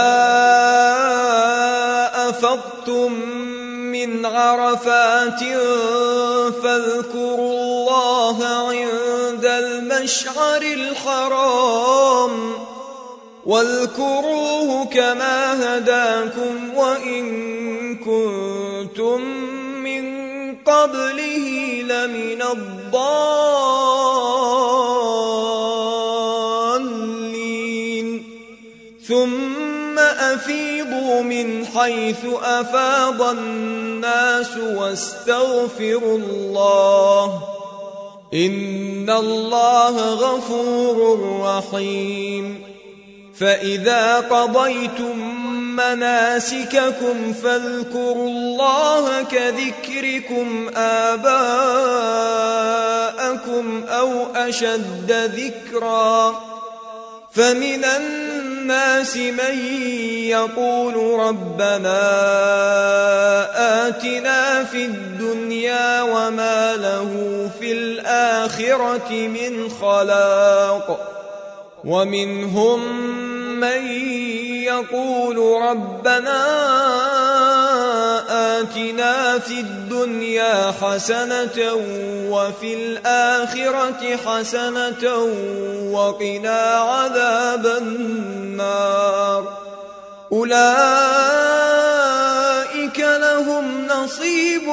أفضتم من عرفات فاذكروا الله عند المشعر الحرام، واذكروه كما هداكم وإن كنتم من قبله لمن الضالين. ثم أفيضوا من حيث أفاض الناس واستغفروا الله، إن الله غفور رحيم. فإذا قضيتم مناسككم فاذكروا الله كذكركم آباءكم أو أشد ذكرا، فمن الناس من يقول ربنا آتنا في الدنيا وما له في الآخرة من خلاق، ومنهم من يقول ربنا آتنا في الدنيا حسنة وفي الآخرة حسنة وقنا عذاب النار أولئك لهم نصيب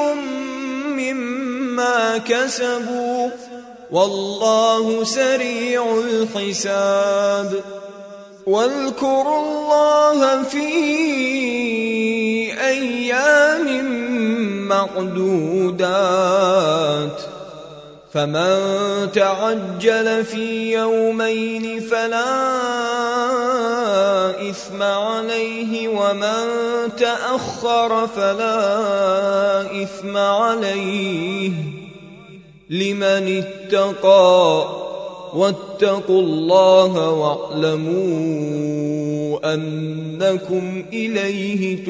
مما كسبوا والله سريع الحساب واذكروا الله في أيام معدودات فمن تعجل في يومين فلا إثم عليه ومن تأخر فلا إثم عليه لمن اتقى واتقوا الله واعلموا أنكم إليه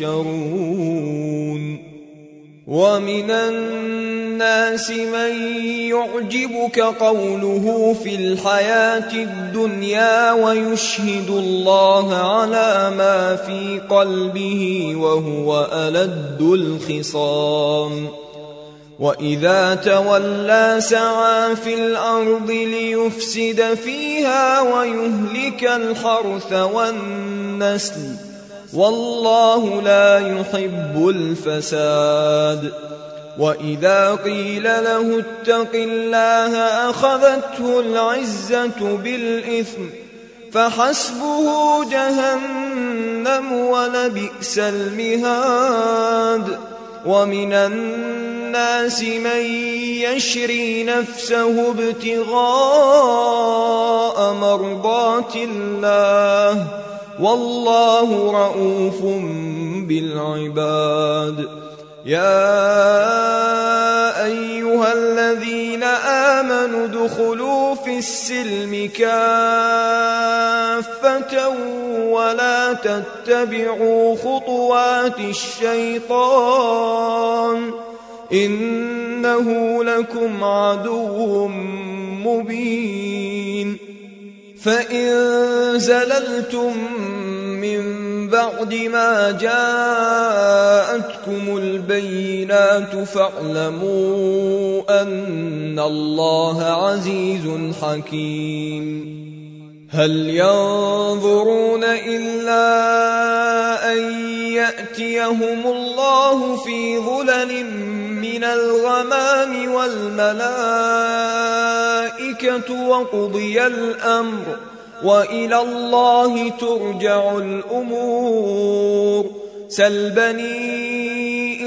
تحشرون ومن الناس من يعجبك قوله في الحياة الدنيا ويشهد الله على ما في قلبه وهو ألد الخصام وإذا تولى سعى في الأرض ليفسد فيها ويهلك الحرث والنسل والله لا يحب الفساد وإذا قيل له اتق الله أخذته العزة بالإثم فحسبه جهنم ولبئس المهاد ومن الناس من يشري نفسه ابتغاء مرضات الله والله رؤوف بالعباد يا أيها الذين آمنوا ادخلوا في السلم كافة ولا تتبعوا خطوات الشيطان إنه لكم عدو مبين فإن زللتم من بعد ما جاءتكم البينات فاعلموا أن الله عزيز حكيم هل ينظرون إلا أن يأتيهم الله في ظلل من الغمام والملائكة وقضي الأمر وإلى الله ترجع الأمور سل بني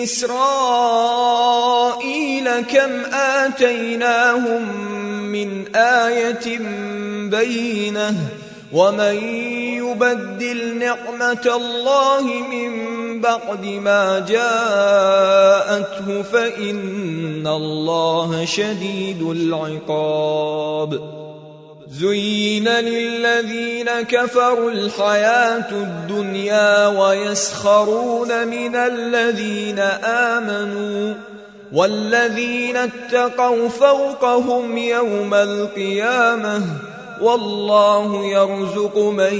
إسرائيل كم آتيناهم من آية بينة ومن يبدل نعمة الله من بعد ما جاءته فإن الله شديد العقاب زين للذين كفروا الحياة الدنيا ويسخرون من الذين آمنوا والذين اتقوا فوقهم يوم القيامة والله يرزق من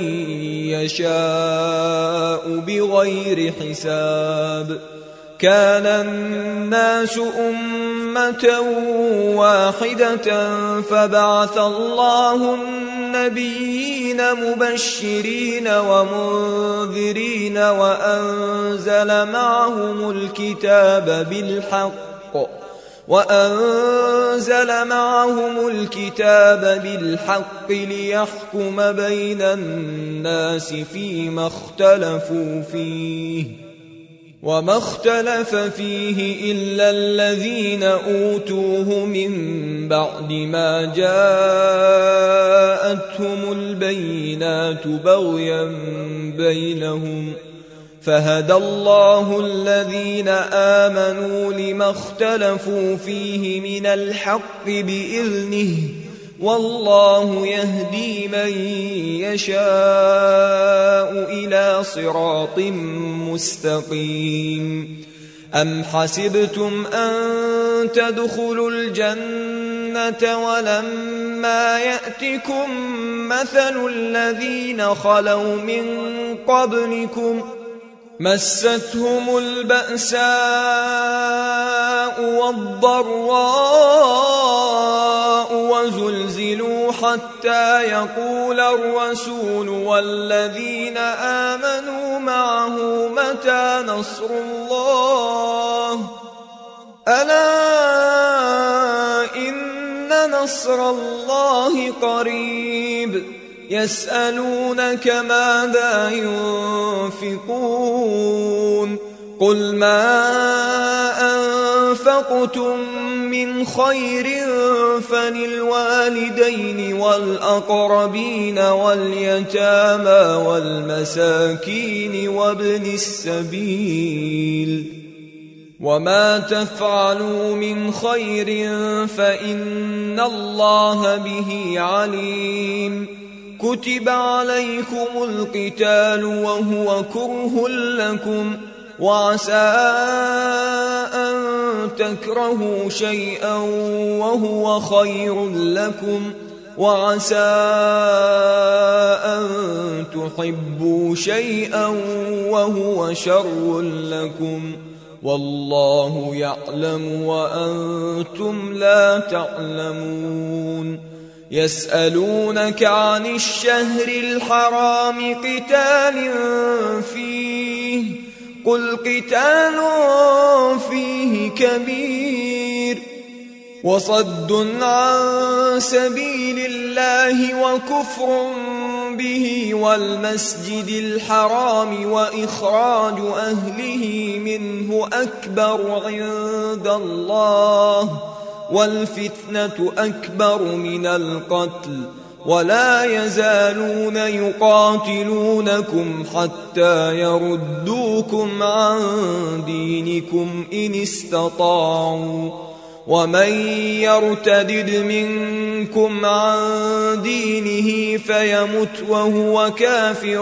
يشاء بغير حساب كان الناس أمة واحدة فبعث الله النبيين مبشرين ومنذرين وأنزل معهم الكتاب بالحق ليحكم بين الناس فيما اختلفوا فيه وما اختلف فيه إلا الذين أوتوه من بعد ما جاءتهم البينات بغيا بينهم فهدى الله الذين آمنوا لما اختلفوا فيه من الحق بإذنه والله يهدي من يشاء إلى صراط مستقيم أم حسبتم أن تدخلوا الجنة ولما يأتكم مثل الذين خلوا من قبلكم مستهم البأساء والضراء وزلزلوا حتى يقول الرسول والذين آمنوا معه متى نصر الله ألا إن نصر الله قريب يسألونك ماذا ينفقون قل ما أنفقتم من خير فللوالدين والأقربين واليتامى والمساكين وابن السبيل وما تفعلوا من خير فإن الله به عليم كتب عليكم القتال وهو كره لكم وعسى أن تكرهوا شيئا وهو خير لكم وعسى أن تحبوا شيئا وهو شر لكم والله يعلم وأنتم لا تعلمون يسألونك عن الشهر الحرام قتال فيه قل قتال فيه كبير وصد عن سبيل الله وكفر به والمسجد الحرام وإخراج أهله منه أكبر عند الله والفتنة أكبر من القتل ولا يزالون يقاتلونكم حتى يردوكم عن دينكم إن استطاعوا ومن يرتدد منكم عن دينه فيمت وهو كافر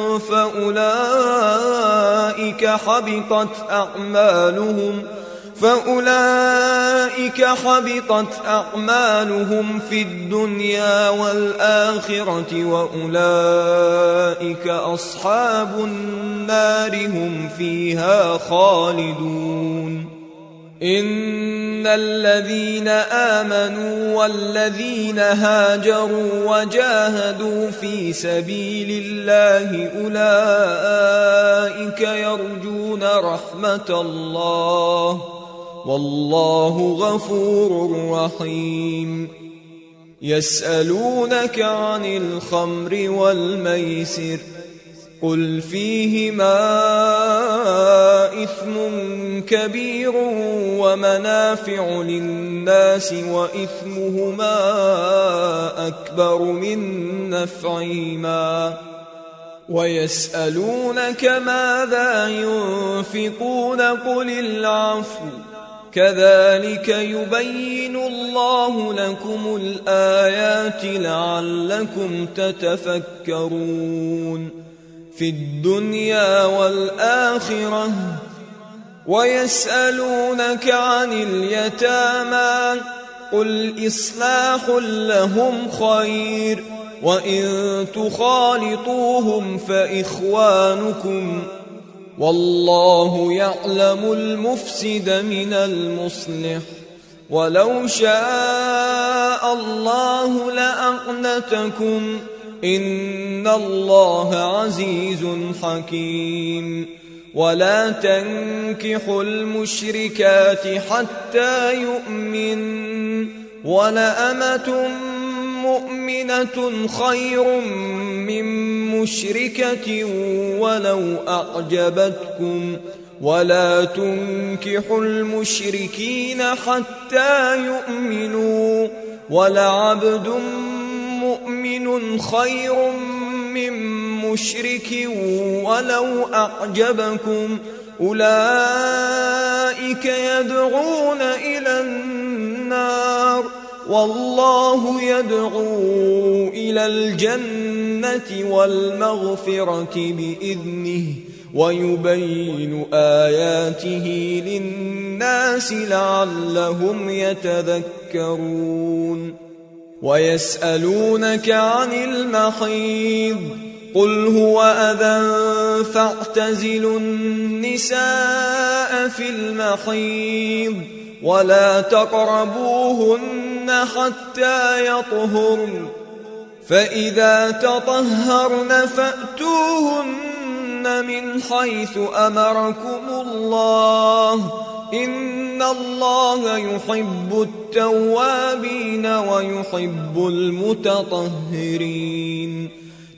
فأولئك حبطت أعمالهم في الدنيا والآخرة وأولئك أصحاب النار هم فيها خالدون إن الذين آمنوا والذين هاجروا وجاهدوا في سبيل الله أولئك يرجون رحمة الله والله غفور رحيم يسألونك عن الخمر والميسر قل فيهما إثم كبير ومنافع للناس وإثمهما أكبر من نفعهما ويسألونك ماذا ينفقون قل العفو كذلك يبين الله لكم الآيات لعلكم تتفكرون في الدنيا والآخرة ويسألونك عن اليتامى قل إصلاح لهم خير وإن تخالطوهم فإخوانكم والله يعلم المفسد من المصلح ولو شاء الله لأعنتكم إن الله عزيز حكيم ولا تنكحوا المشركات حتى يؤمن ولأمة مؤمنة خير من مشركة ولو أعجبتكم ولا تنكحوا المشركين حتى يؤمنوا ولعبد مؤمن خير من مشرك ولو أعجبكم أولئك يدعون إلى النار والله يدعو إلى الجنة والمغفرة بإذنه ويبين آياته للناس لعلهم يتذكرون ويسألونك عن المحيض قل هو أذى فاعتزلوا النساء في المحيض ولا تقربوهن حتى يطهرن فإذا تطهرن فأتوهن من حيث أمركم الله إن الله يحب التوابين ويحب المتطهرين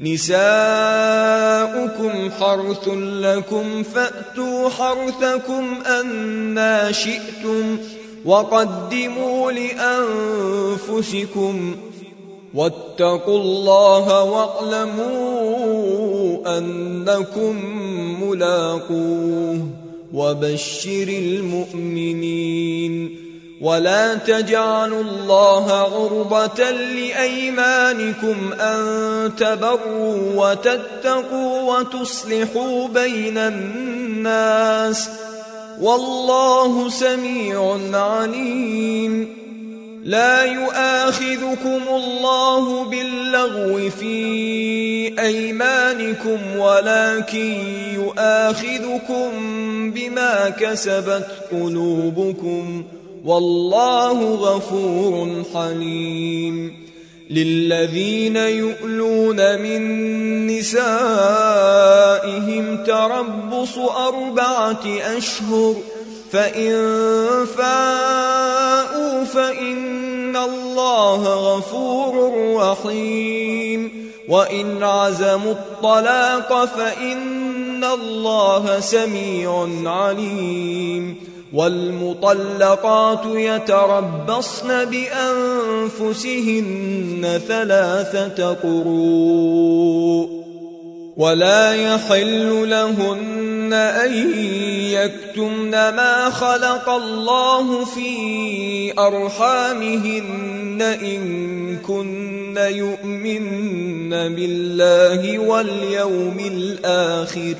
نساؤكم حرث لكم فأتوا حرثكم أنى شئتم وقدموا لأنفسكم واتقوا الله واعلموا أنكم ملاقوه وبشر المؤمنين ولا تجعلوا الله عرضة لأيمانكم أن تبروا وتتقوا وتصلحوا بين الناس والله سميع عليم لا يؤاخذكم الله باللغو في أيمانكم ولكن يؤاخذكم بما كسبت قلوبكم والله غفور حليم للذين يؤلون من نسائهم تربص 4 أشهر فإن فاءوا فإن الله غفور رحيم وإن عزموا الطلاق فإن الله سميع عليم والمطلقات يتربصن بأنفسهن 3 قروء ولا يحل لهن أن يكتمن ما خلق الله في أرحامهن إن كن يؤمن بالله واليوم الآخر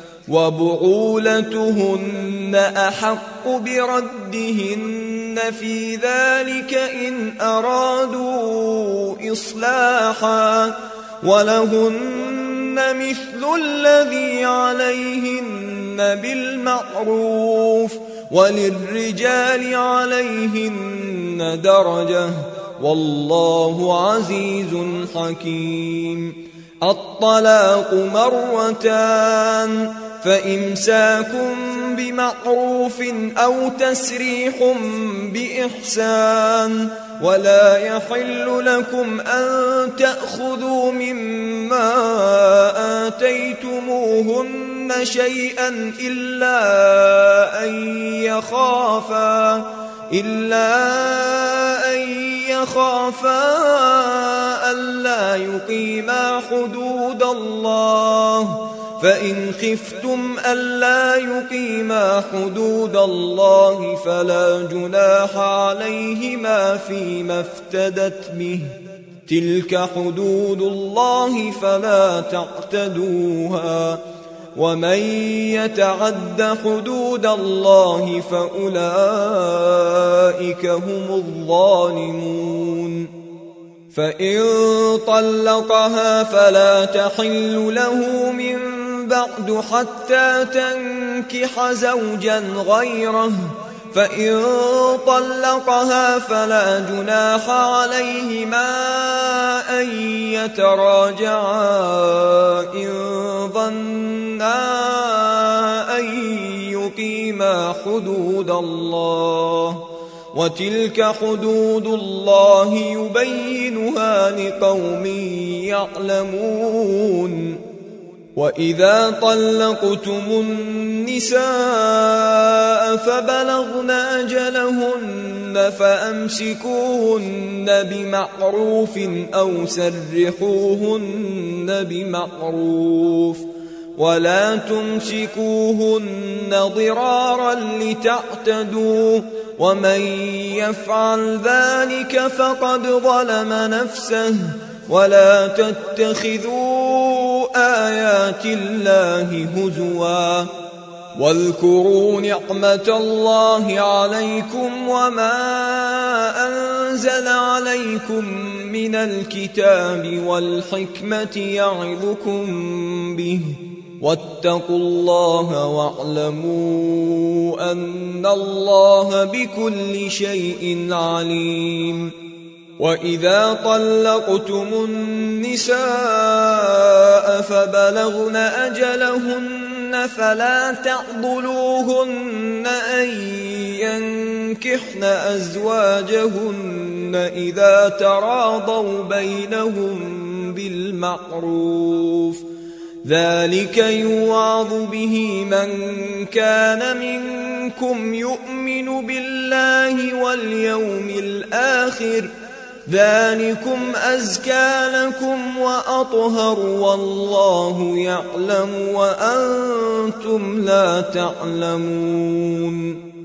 وبعولتهن أحق بردهن في ذلك إن أرادوا إصلاحا ولهن مثل الذي عليهن بالمعروف وللرجال عليهن درجة والله عزيز حكيم الطلاق 2 فإمساك بمعروف أو تسريح بإحسان ولا يحل لكم أن تأخذوا مما آتيتموهن شيئا إلا أن يخافا ألا يقيما حدود الله فإن خفتم ألا يقيما حدود الله فلا جناح عليهما فيما افتدت به تلك حدود الله فلا تعتدوها ومن يتعد حدود الله فأولئك هم الظالمون فإن طلقها فلا تحل له من بعد حتى تنكح زوجا غيره فإن طلقها فلا جناح عليهما أن يتراجعا إن ظنا أن يقيما حدود الله وتلك حدود الله يبينها لقوم يعلمون وإذا طلقتم النساء فبلغن أجلهن فأمسكوهن بمعروف أو سرحوهن بمعروف ولا تمسكوهن ضرارا لتعتدوا ومن يفعل ذلك فقد ظلم نفسه ولا تتخذوا آيات الله هزوا واذكروا نعمة الله عليكم وما أنزل عليكم من الكتاب والحكمة يعظكم به، واتقوا الله واعلموا أن الله بكل شيء عليم. وإذا طلقتم النساء فبلغن أجلهن فلا تعضلوهن أن ينكحن أزواجهن إذا تراضوا بينهم بالمعروف، ذلك يوعظ به من كان منكم يؤمن بالله واليوم الآخر، ذلكم أزكى لكم وأطهر، والله يعلم وأنتم لا تعلمون.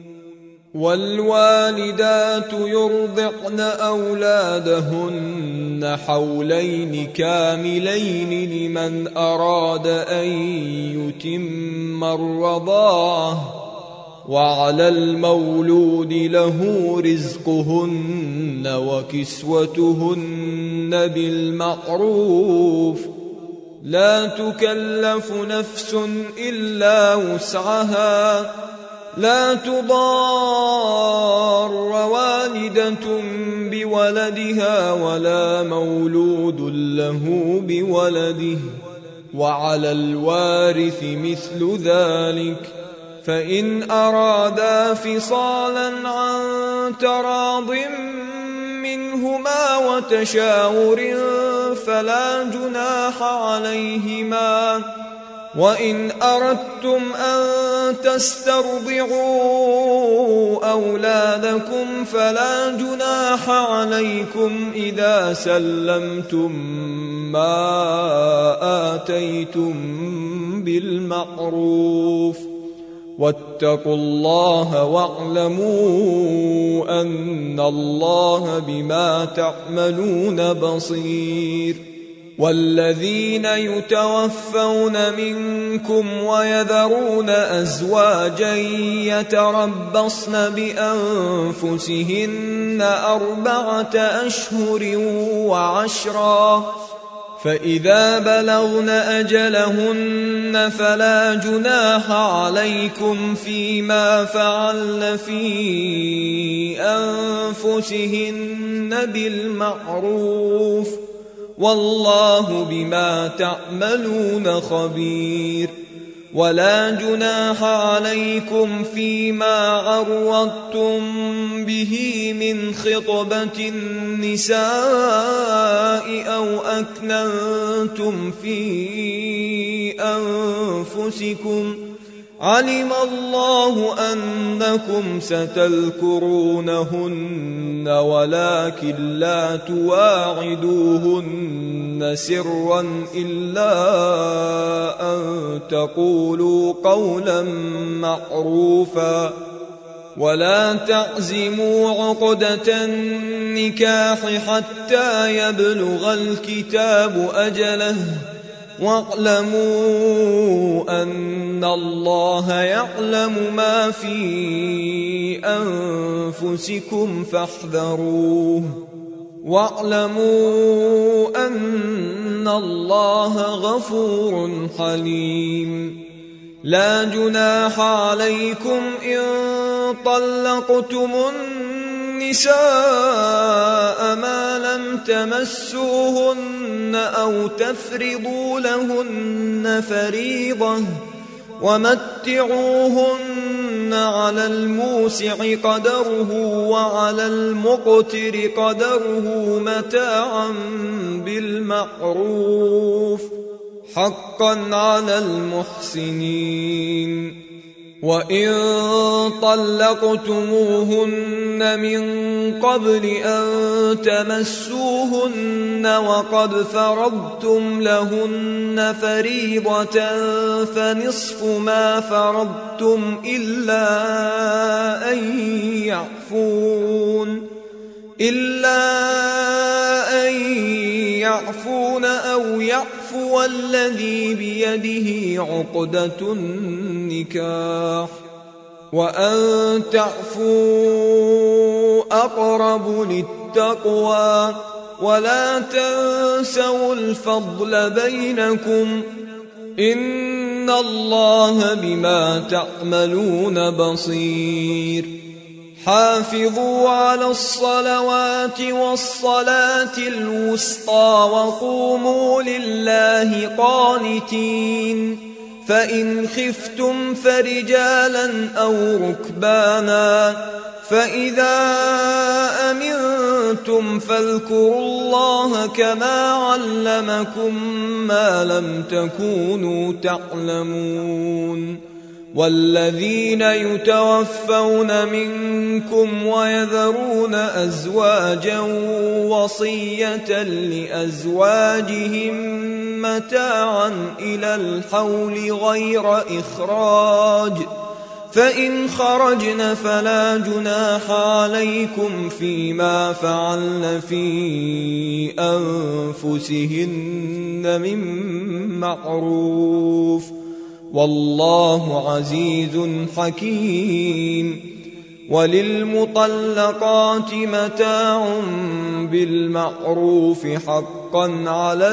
والوالدات يرضعن أولادهن حولين كاملين لمن أراد أن يتم الرضاعة، وعلى المولود له رزقهن وكسوتهن بالمعروف، لا تكلف نفس إلا وسعها، لا تضار والدة بولدها ولا مولود له بولده، وعلى الوارث مثل ذلك، فإن أرادا فصالا عن تراض منهما وتشاور فلا جناح عليهما. وإن أردتم أن تسترضعوا أولادكم فلا جناح عليكم إذا سلمتم ما آتيتم بالمعروف، واتقوا الله واعلموا أن الله بما تعملون بصير. والذين يتوفون منكم ويذرون أزواجا يتربصن بأنفسهن 4 أشهر وعشرا، فإذا بلغن أجلهن فلا جناح عليكم فيما فعلن في أنفسهن بالمعروف، والله بما تعملون خبير. ولا جناح عليكم فيما عرضتم به من خطبة النساء أو أكننتم في أنفسكم، علم الله أنكم ستذكرونهن ولكن لا تواعدوهن سرا إلا أن تقولوا قولا معروفا، ولا تعزموا عقدة النكاح حتى يبلغ الكتاب أجله، واعلموا أن الله يعلم ما في أنفسكم فاحذروه، واعلموا أن الله غفور حليم. لا جناح عليكم إن طلقتم النساء ما لم تمسوهن أو تفرضوا لهن فريضة، ومتعوهن على الموسع قدره وعلى المقتر قدره متاعا بالمعروف، حقا على المحسنين. وإن طلقتموهن من قبل أن تمسوهن وقد فرضتم لهن فريضة فنصف ما فرضتم إلا أن يعفون أو يعفو يعفو الذي بيده عقدة النكاح وأن تعفوا أقرب للتقوى ولا تنسوا الفضل بينكم إن الله بما تعملون بصير حافظوا على الصلوات والصلاة الوسطى وقوموا لله قانتين فإن خفتم فرجالا أو ركبانا فإذا أمنتم فاذكروا الله كما علمكم ما لم تكونوا تعلمون والذين يتوفون منكم ويذرون أزواجا وصية لأزواجهم متاعا إلى الحول غير إخراج فإن خرجن فلا جناح عليكم فيما فعلن في أنفسهن من معروف والله عزيز حكيم وللمطلقات متاع بالمعروف حقا على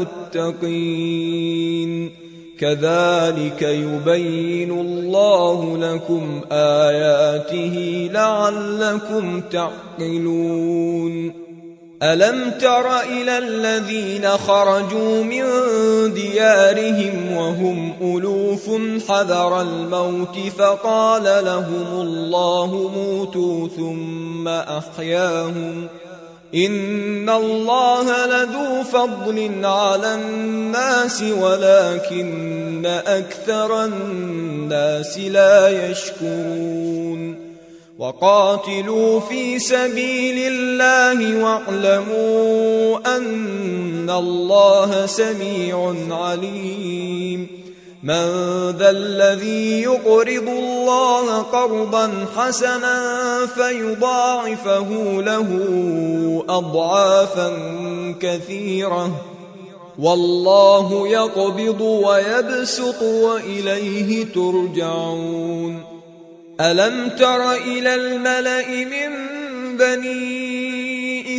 المتقين كذلك يبين الله لكم آياته لعلكم تعقلون ألم تر إلى الذين خرجوا من ديارهم وهم ألوف حذر الموت فقال لهم الله موتوا ثم أحياهم إن الله لذو فضل على الناس ولكن أكثر الناس لا يشكرون وقاتلوا في سبيل الله واعلموا أن الله سميع عليم من ذا الذي يقرض الله قرضا حسنا فيضاعفه له أضعافا كثيرة والله يقبض ويبسط وإليه ترجعون ألم تر إلى الملأ من بني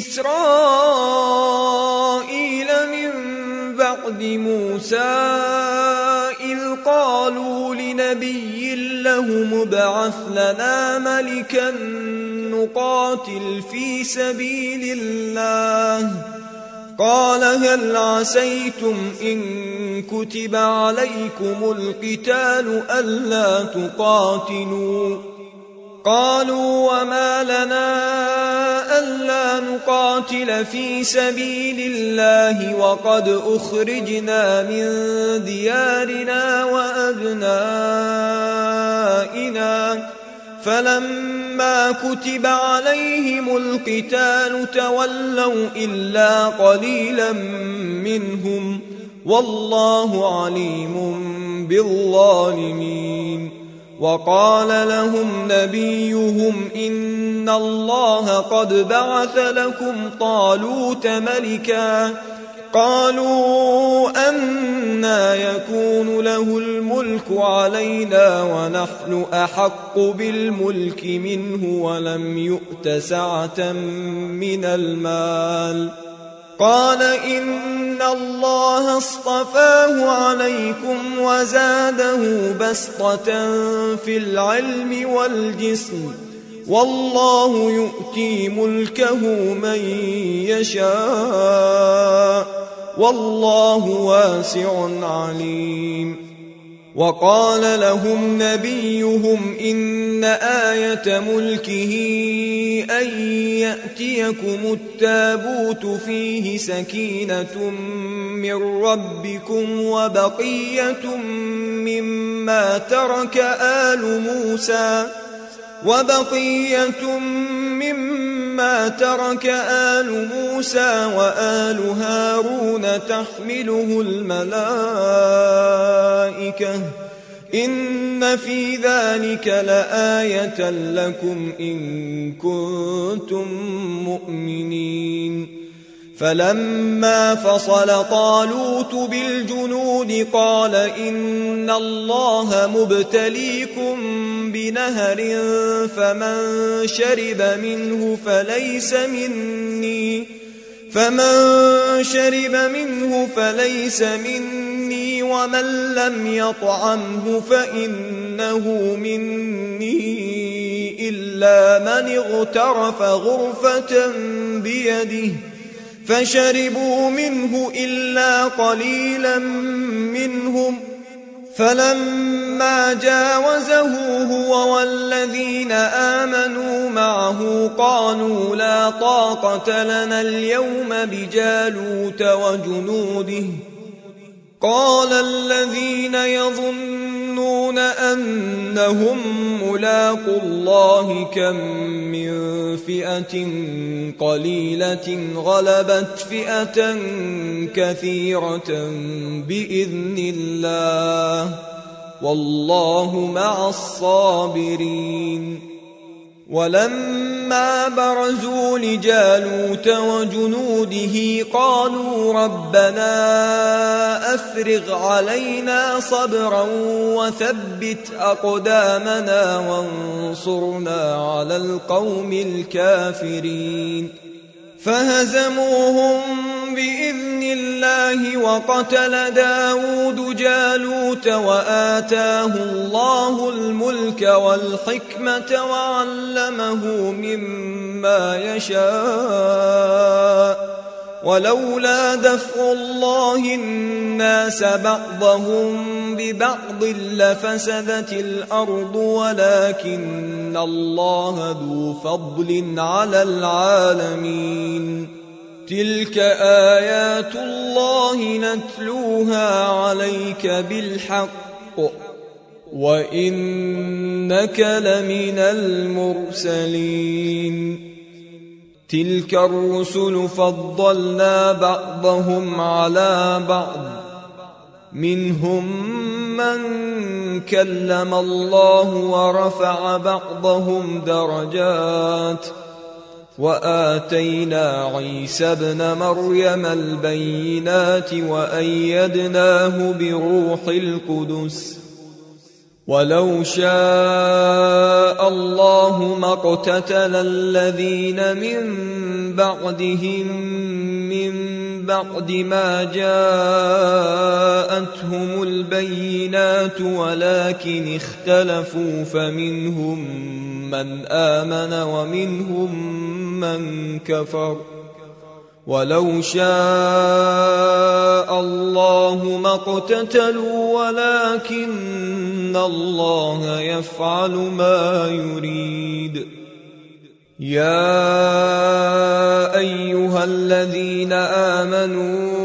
إسرائيل من بعد موسى إذ قالوا لنبي له ابعث لنا ملكا نقاتل في سبيل الله قال هل عسيتم إن كتب عليكم القتال ألا تقاتلوا قالوا وما لنا ألا نقاتل في سبيل الله وقد أخرجنا من ديارنا وأبنائنا فلما كتب عليهم القتال تولوا إلا قليلا منهم والله عليم بالظالمين وقال لهم نبيهم إن الله قد بعث لكم طالوت ملكا قالوا أنى يكون له الملك علينا ونحن أحق بالملك منه ولم يؤت سعة من المال قال إن الله اصطفاه عليكم وزاده بسطة في العلم والجسم والله يؤتي ملكه من يشاء والله واسع عليم وقال لهم نبيهم إن آية ملكه أن يأتيكم التابوت فيه سكينة من ربكم وبقية مما ترك آل موسى وآل هارون تحمله الملائكة إن في ذلك لآية لكم إن كنتم مؤمنين فلما فصل طالوت بالجنود قال إن الله مبتليكم بنهر فمن شرب منه فليس مني ومن لم يطعمه فإنه مني إلا من اغترف غرفة بيده فشربوا منه إلا قليلا منهم فلما جاوزه هو والذين آمنوا معه قالوا لا طاقة لنا اليوم بجالوت وجنوده قال الذين يظنون أنهم ملاقو الله كم من فئة قليلة غلبت فئة كثيرة بإذن الله والله مع الصابرين. ولما برزوا لجالوت وجنوده قالوا ربنا أفرغ علينا صبرا وثبت أقدامنا وانصرنا على القوم الكافرين فهزموهم بإذن الله وقتل داود جالوت وآتاه الله الملك والحكمة وعلمه مما يشاء ولولا دفع الله الناس بعضهم ببعض لفسدت الأرض ولكن الله ذو فضل على العالمين. تلك آيات الله نتلوها عليك بالحق وإنك لمن المرسلين. تلك الرسل فضلنا بعضهم على بعض منهم من كلم الله ورفع بعضهم درجات وآتينا عيسى ابن مريم البينات وأيدناه بروح القدس ولو شاء الله ما اقتتل الذين من بعدهم من بعد ما جاءتهم البينات ولكن اختلفوا فمنهم من آمن ومنهم من كفر ولو شاء الله ما اقتتلوا ولكن الله يفعل ما يريد. يا أيها الذين آمنوا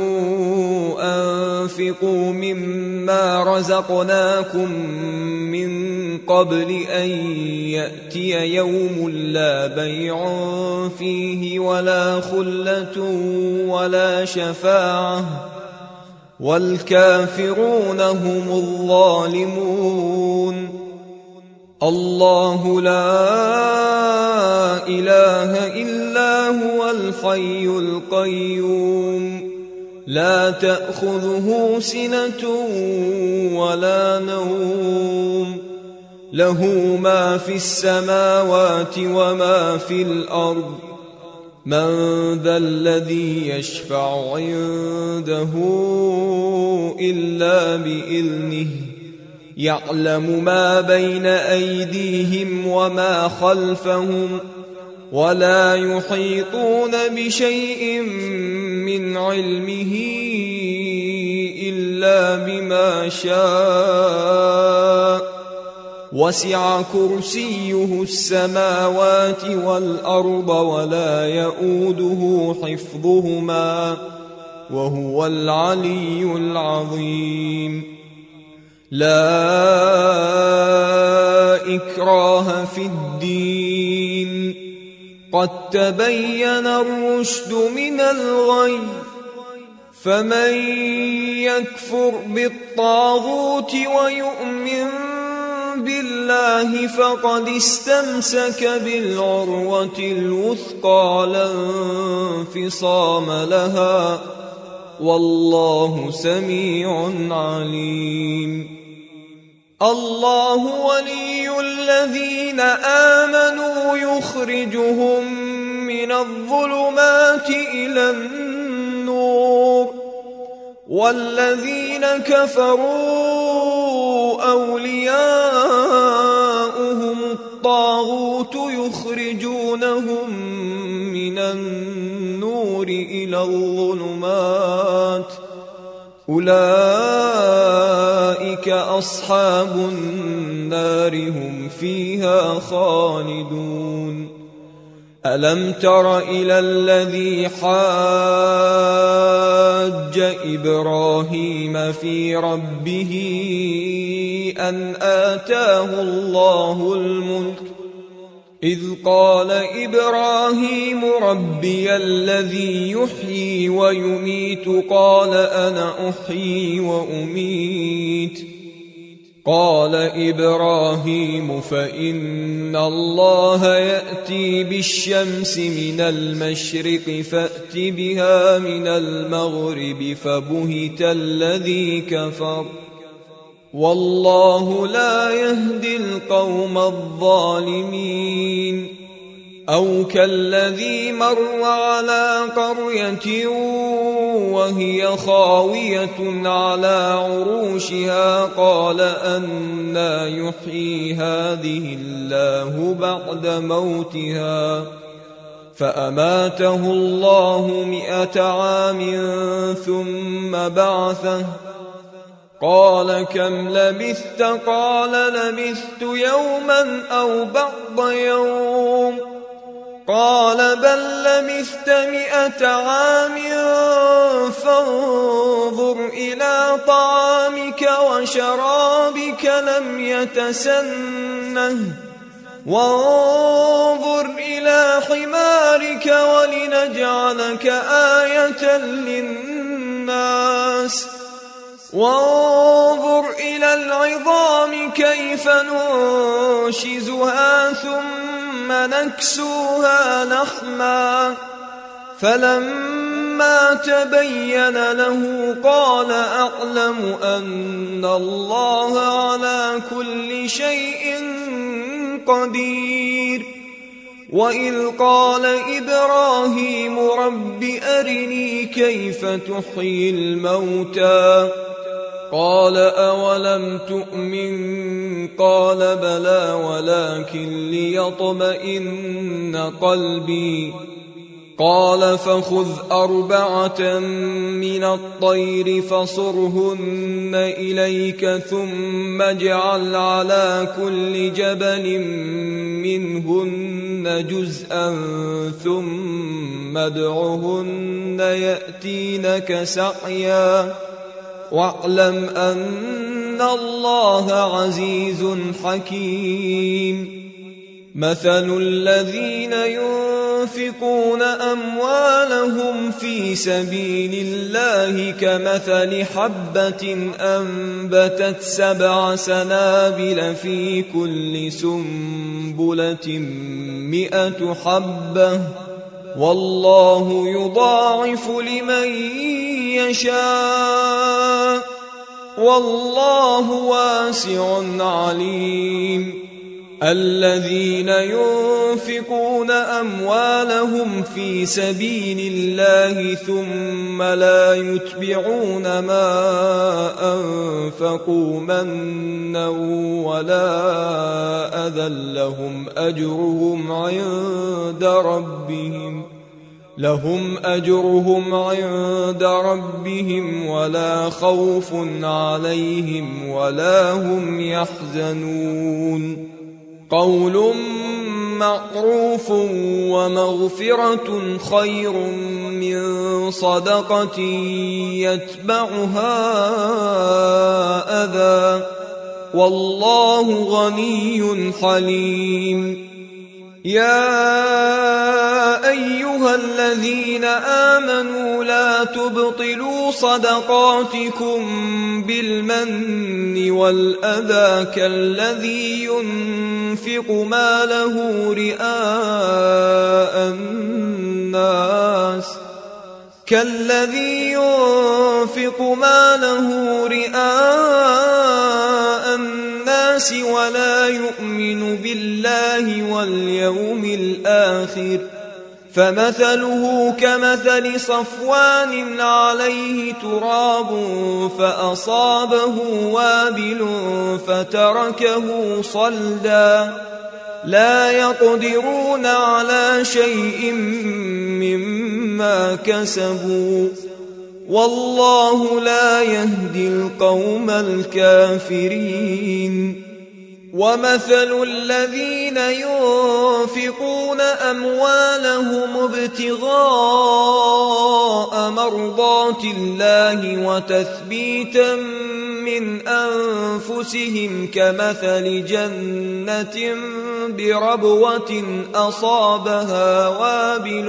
أنفقوا مما رزقناكم من قبل أن يأتي يوم لا بيع فيه ولا خلة ولا شفاعة والكافرون هم الظالمون. الله لا إله إلا هو الحي القيوم لا تأخذه سنة ولا نوم له ما في السماوات وما في الأرض من ذا الذي يشفع عنده إلا بإذنه يعلم ما بين أيديهم وما خلفهم ولا يحيطون بشيء من علمه إلا بما شاء وسع كرسيه السماوات والأرض ولا يؤوده حفظهما وهو العلي العظيم. لا إكراه في الدين قد تبين الرشد من الغي فمن يكفر بالطاغوت ويؤمن بالله فقد استمسك بالعروة الوثقى لا انفصام لها والله سميع عليم. الله ولي الذين آمنوا يخرجهم من الظلمات إلى النور والذين كفروا أولياؤهم الطاغوت يخرجونهم من النور إلى الظلمات أولئك أصحاب النار هم فيها خالدون. ألم تر إلى الذي حاج إبراهيم في ربه أن آتاه الله الملك إذ قال إبراهيم ربي الذي يحيي ويميت قال أنا أحيي وأميت قال إبراهيم فإن الله يأتي بالشمس من المشرق فأت بها من المغرب فبهت الذي كفر والله لا يهدي القوم الظالمين. أو كالذي مر على قرية وهي خاوية على عروشها قال أنى يحيي هذه الله بعد موتها فأماته الله 100 عام ثم بعثه قال كم لبثت قال لبثت يوما أو بعض يوم قال بل لبثت 100 عام فانظر إلى طعامك وشرابك لم يتسنه وانظر إلى حمارك ولنجعلك آية للناس وانظر إلى العظام كيف ننشزها ثم نكسوها لحما فلما تبين له قال أعلم أن الله على كل شيء قدير. وإذ قال إبراهيم رب أرني كيف تحيي الموتى قال أولم تؤمن قال بلى ولكن ليطمئن قلبي قال فخذ 4 من الطير فصرهن إليك ثم اجعل على كل جبل منهن جزءا ثم ادعهن يأتينك سعيا واعلم أن الله عزيز حكيم. مثل الذين ينفقون أموالهم في سبيل الله كمثل حبة أنبتت 7 سنابل في كل سنبلة 100 حبة والله يضاعف لمن يشاء والله واسع عليم. الذين ينفقون أموالهم في سبيل الله ثم لا يتبعون ما أنفقوا منا ولا أذى لهم أجرهم عند ربهم ولا خوف عليهم ولا هم يحزنون. قول معروف ومغفرة خير من صدقة يتبعها أذى والله غني حليم. يا أيها الذين آمنوا لا تبطلوا صدقاتكم بالمن والأذى كالذي ينفق ماله رئاء الناس ولا يؤمن بالله واليوم الآخر فمثله كمثل صفوان عليه تراب فأصابه وابل فتركه صلدا لا يقدرون على شيء مما كسبوا والله لا يهدي القوم الكافرين ومثل الذين ينفقون أموالهم ابتغاء مرضات الله وتثبيتا من أنفسهم كمثل جنة بربوة أصابها وابل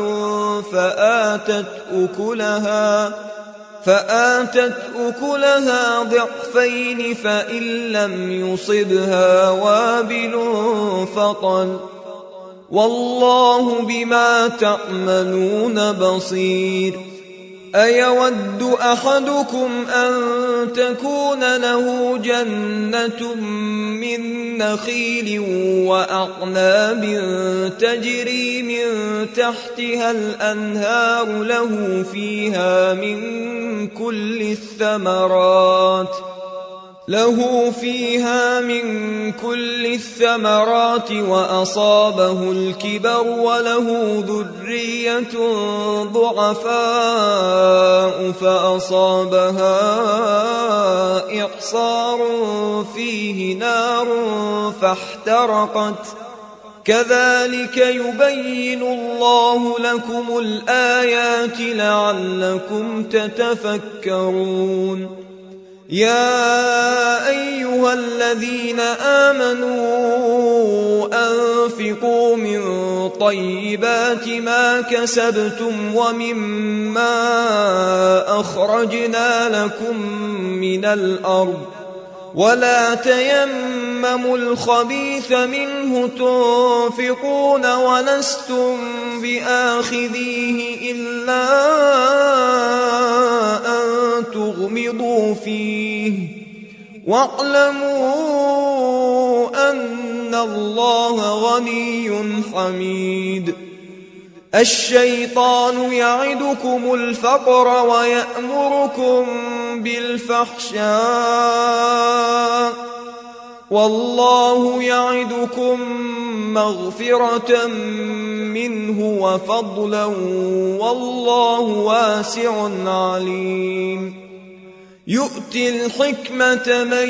فآتت أكلها ضعفين فإن لم يصبها وابل فطل والله بما تعملون بصير أيود أحدكم أن تكون له جنة من نخيل وأعناب تجري من تحتها الأنهار له فيها من كل الثمرات وأصابه الكبر وله ذرية ضعفاء فأصابها إعصار فيه نار فاحترقت كذلك يبين الله لكم الآيات لعلكم تتفكرون يا أيها الذين آمنوا أنفقوا من طيبات ما كسبتم ومما أخرجنا لكم من الأرض ولا تيمموا الخبيث منه تنفقون ولستم بآخذيه إلا أن تغمضوا فيه واعلموا أن الله غني حميد الشيطان يعدكم الفقر ويأمركم بالفحشاء والله يعدكم مغفرة منه وفضلا والله واسع عليم يؤتي الحكمة من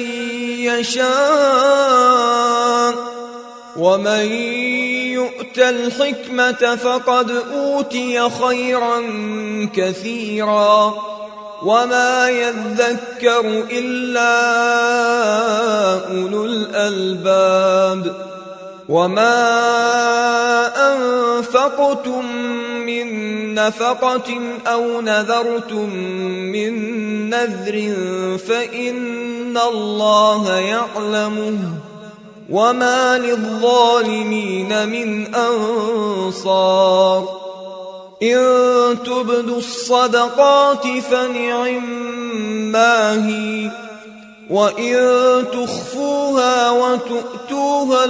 يشاء ومن يؤت الحكمة فقد أوتي خيرا كثيرا وما يذكر إلا أولو الألباب وما أنفقتم من نفقة أو نذرتم من نذر فإن الله يعلمه وما للظالمين من أنصار إن تبدوا الصدقات فنعما هي وإن تخفوها وتؤتوها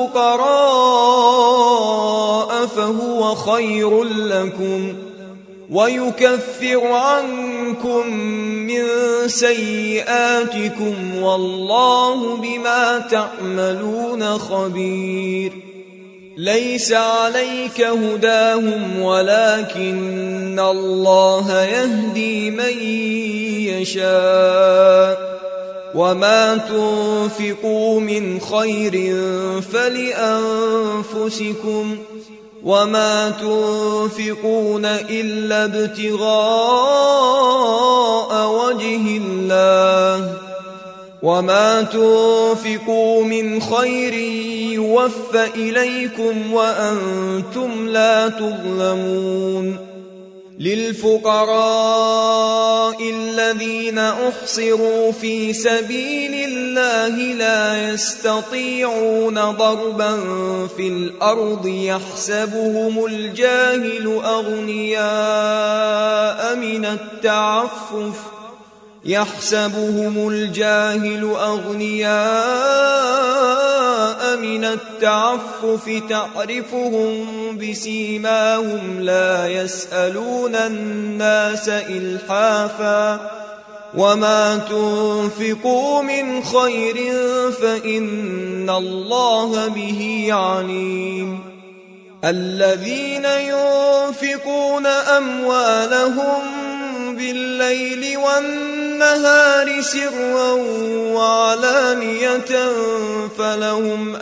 الفقراء فهو خير لكم ويكفر عنكم من سيئاتكم والله بما تعملون خبير ليس عليك هداهم ولكن الله يهدي من يشاء وما تنفقوا من خير فلأنفسكم وما تنفقون إلا ابتغاء وجه الله وما تنفقوا من خير يوفى إليكم وأنتم لا تظلمون للفقراء الذين أحصروا في سبيل الله لا يستطيعون ضربا في الأرض يحسبهم الجاهل أغنياء من التعفف تعرفهم بسيماهم لا يسألون الناس إلحافا وما تنفقوا من خير فإن الله به عليم الذين ينفقون أموالهم بالليل والنهار سرا وعلانية فلهم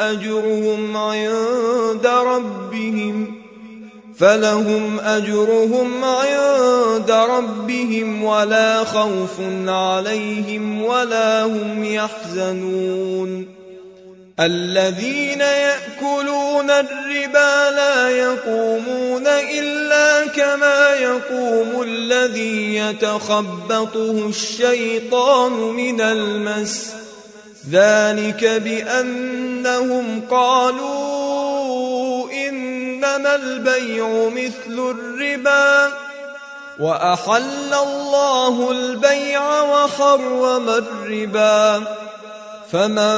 أجرهم عند ربهم ولا خوف عليهم ولا هم يحزنون الذين يأكلون الربا لا يقومون إلا كما يقوم الذي يتخبطه الشيطان من المس ذلك بأنهم قالوا إنما البيع مثل الربا وأحل الله البيع وحرم الربا فمن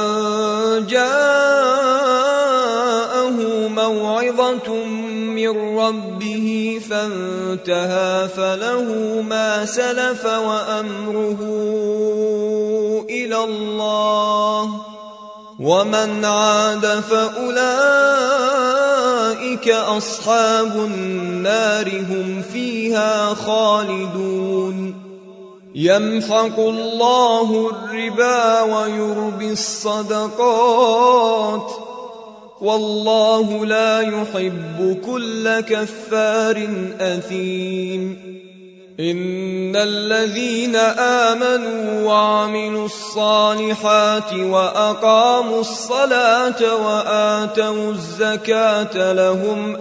جاءه موعظة من ربه فانتهى فله ما سلف وأمره إلى الله ومن عاد فأولئك أصحاب النار هم فيها خالدون يمحق الله الربا ويربي الصدقات والله لا يحب كل كفار أثيم إن الذين آمنوا وعملوا الصالحات وأقاموا الصلاة وآتوا الزكاة لهم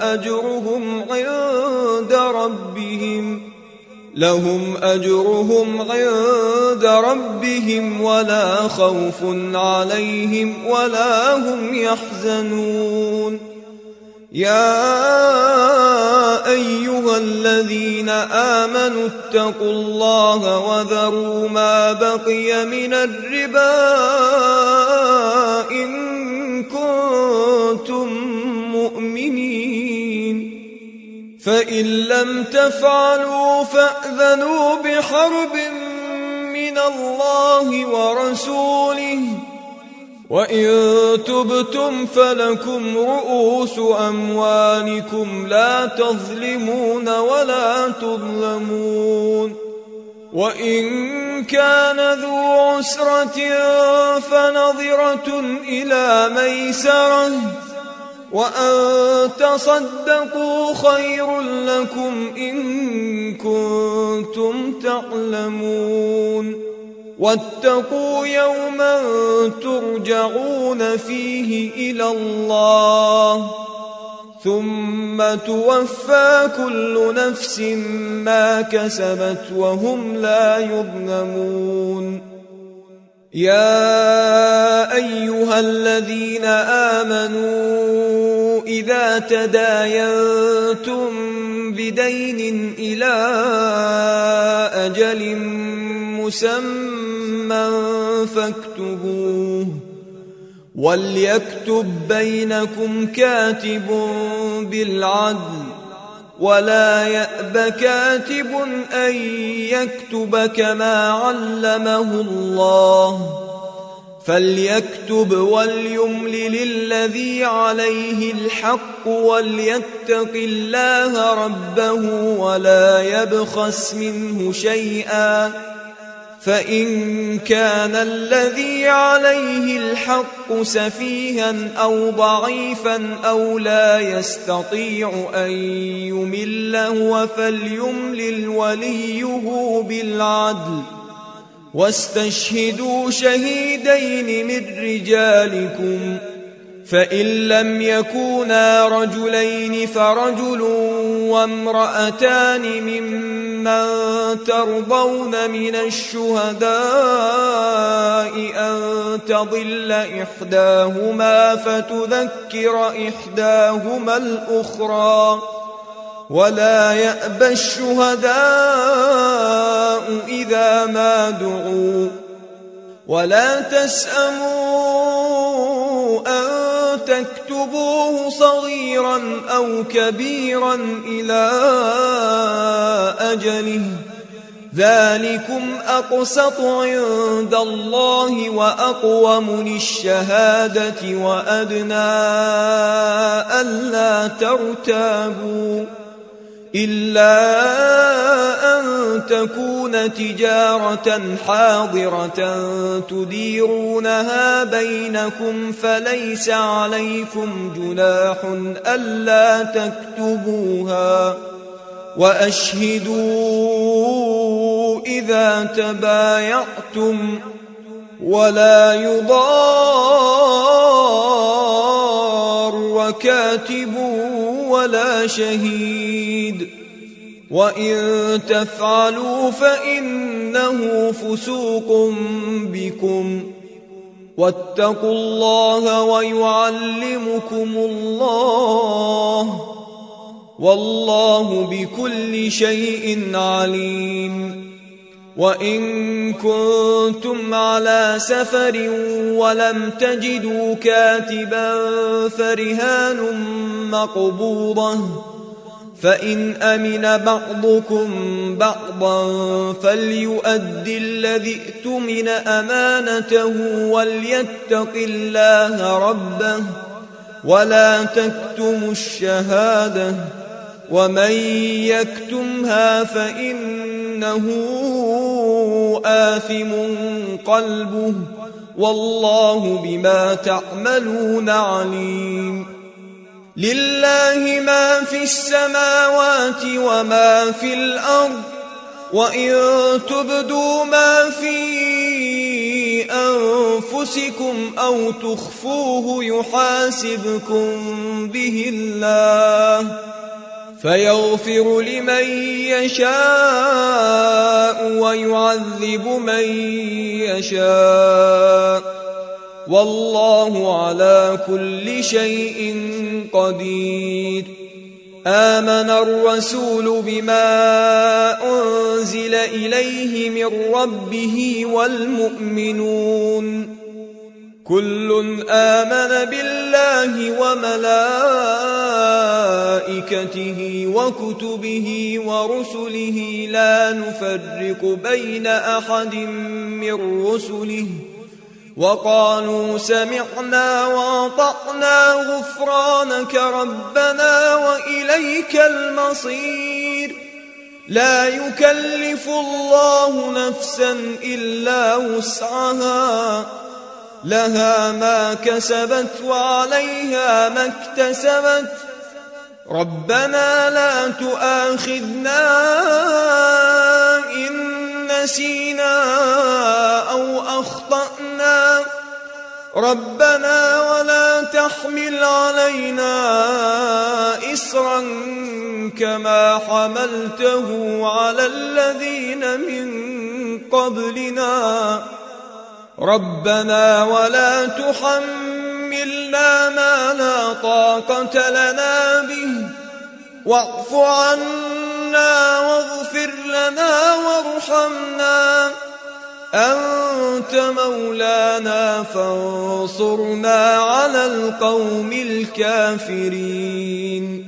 أجرهم عند ربهم ولا خوف عليهم ولا هم يحزنون يا أيها الذين آمنوا اتقوا الله وذروا ما بقي من الربا إن كنتم مؤمنين فإن لم تفعلوا فأذنوا بحرب من الله ورسوله وإن تبتم فلكم رؤوس أموالكم لا تظلمون ولا تظلمون وإن كان ذو عسرة فنظرة إلى ميسرة وأن تصدقوا خير لكم إن كنتم تعلمون واتقوا يوما ترجعون فيه إلى الله ثم توفى كل نفس ما كسبت وهم لا يظلمون يا أيها الذين آمنوا إذا تداينتم بدين إلى أجل مسمى فاكتبوه وليكتب بينكم كاتب بالعدل ولا يأب كاتب أن يكتب كما علمه الله فليكتب وليملل الذي عليه الحق وليتق الله ربه ولا يبخس منه شيئا فإن كان الذي عليه الحق سفيها أو ضعيفا أو لا يستطيع أن يمل هو فليملل وليه بالعدل واستشهدوا شهيدين من رجالكم فإن لم يكونا رجلين فرجل وامرأتان ممن ترضون من الشهداء أن تضل إحداهما فتذكر إحداهما الأخرى ولا يأبى الشهداء إذا ما دعوا ولا تسأموا أن تكتبوه صغيرا أو كبيرا إلى أجله ذلكم أقسط عند الله وأقوم للشهادة وأدنى ألا ترتابوا إلا أن تكون تجارة حاضرة تديرونها بينكم فليس عليكم جناح ألا تكتبوها وأشهدوا إذا تبايعتم ولا يضار كاتب ولا شهيد وإن تفعلوا فإنه فسوق بكم واتقوا الله ويعلمكم الله والله بكل شيء عليم وإن كنتم على سفر ولم تجدوا كاتبا فرهان مقبوضة فإن أمن بعضكم بعضا فليؤدي الذي اؤتمن أمانته وليتق الله ربه ولا تكتموا الشهادة ومن يكتمها فإنه آثم قلبه والله بما تعملون عليم لله ما في السماوات وما في الأرض وإن تبدوا ما في أنفسكم أو تخفوه يحاسبكم به الله فيغفر لمن يشاء ويعذب من يشاء والله على كل شيء قدير آمن الرسول بما أنزل إليه من ربه والمؤمنون كل آمن بالله وملائكته وكتبه ورسله لا نفرق بين أحد من رسله وقالوا سمعنا وأطعنا غفرانك ربنا وإليك المصير لا يكلف الله نفسا إلا وسعها لها ما كسبت وعليها ما اكتسبت ربنا لا تؤاخذنا إن نسينا أو أخطأنا ربنا ولا تحمل علينا إصرا كما حملته على الذين من قبلنا ربنا ولا تحملنا ما لا طاقة لنا به واعف عنا واغفر لنا وارحمنا أنت مولانا فانصرنا على القوم الكافرين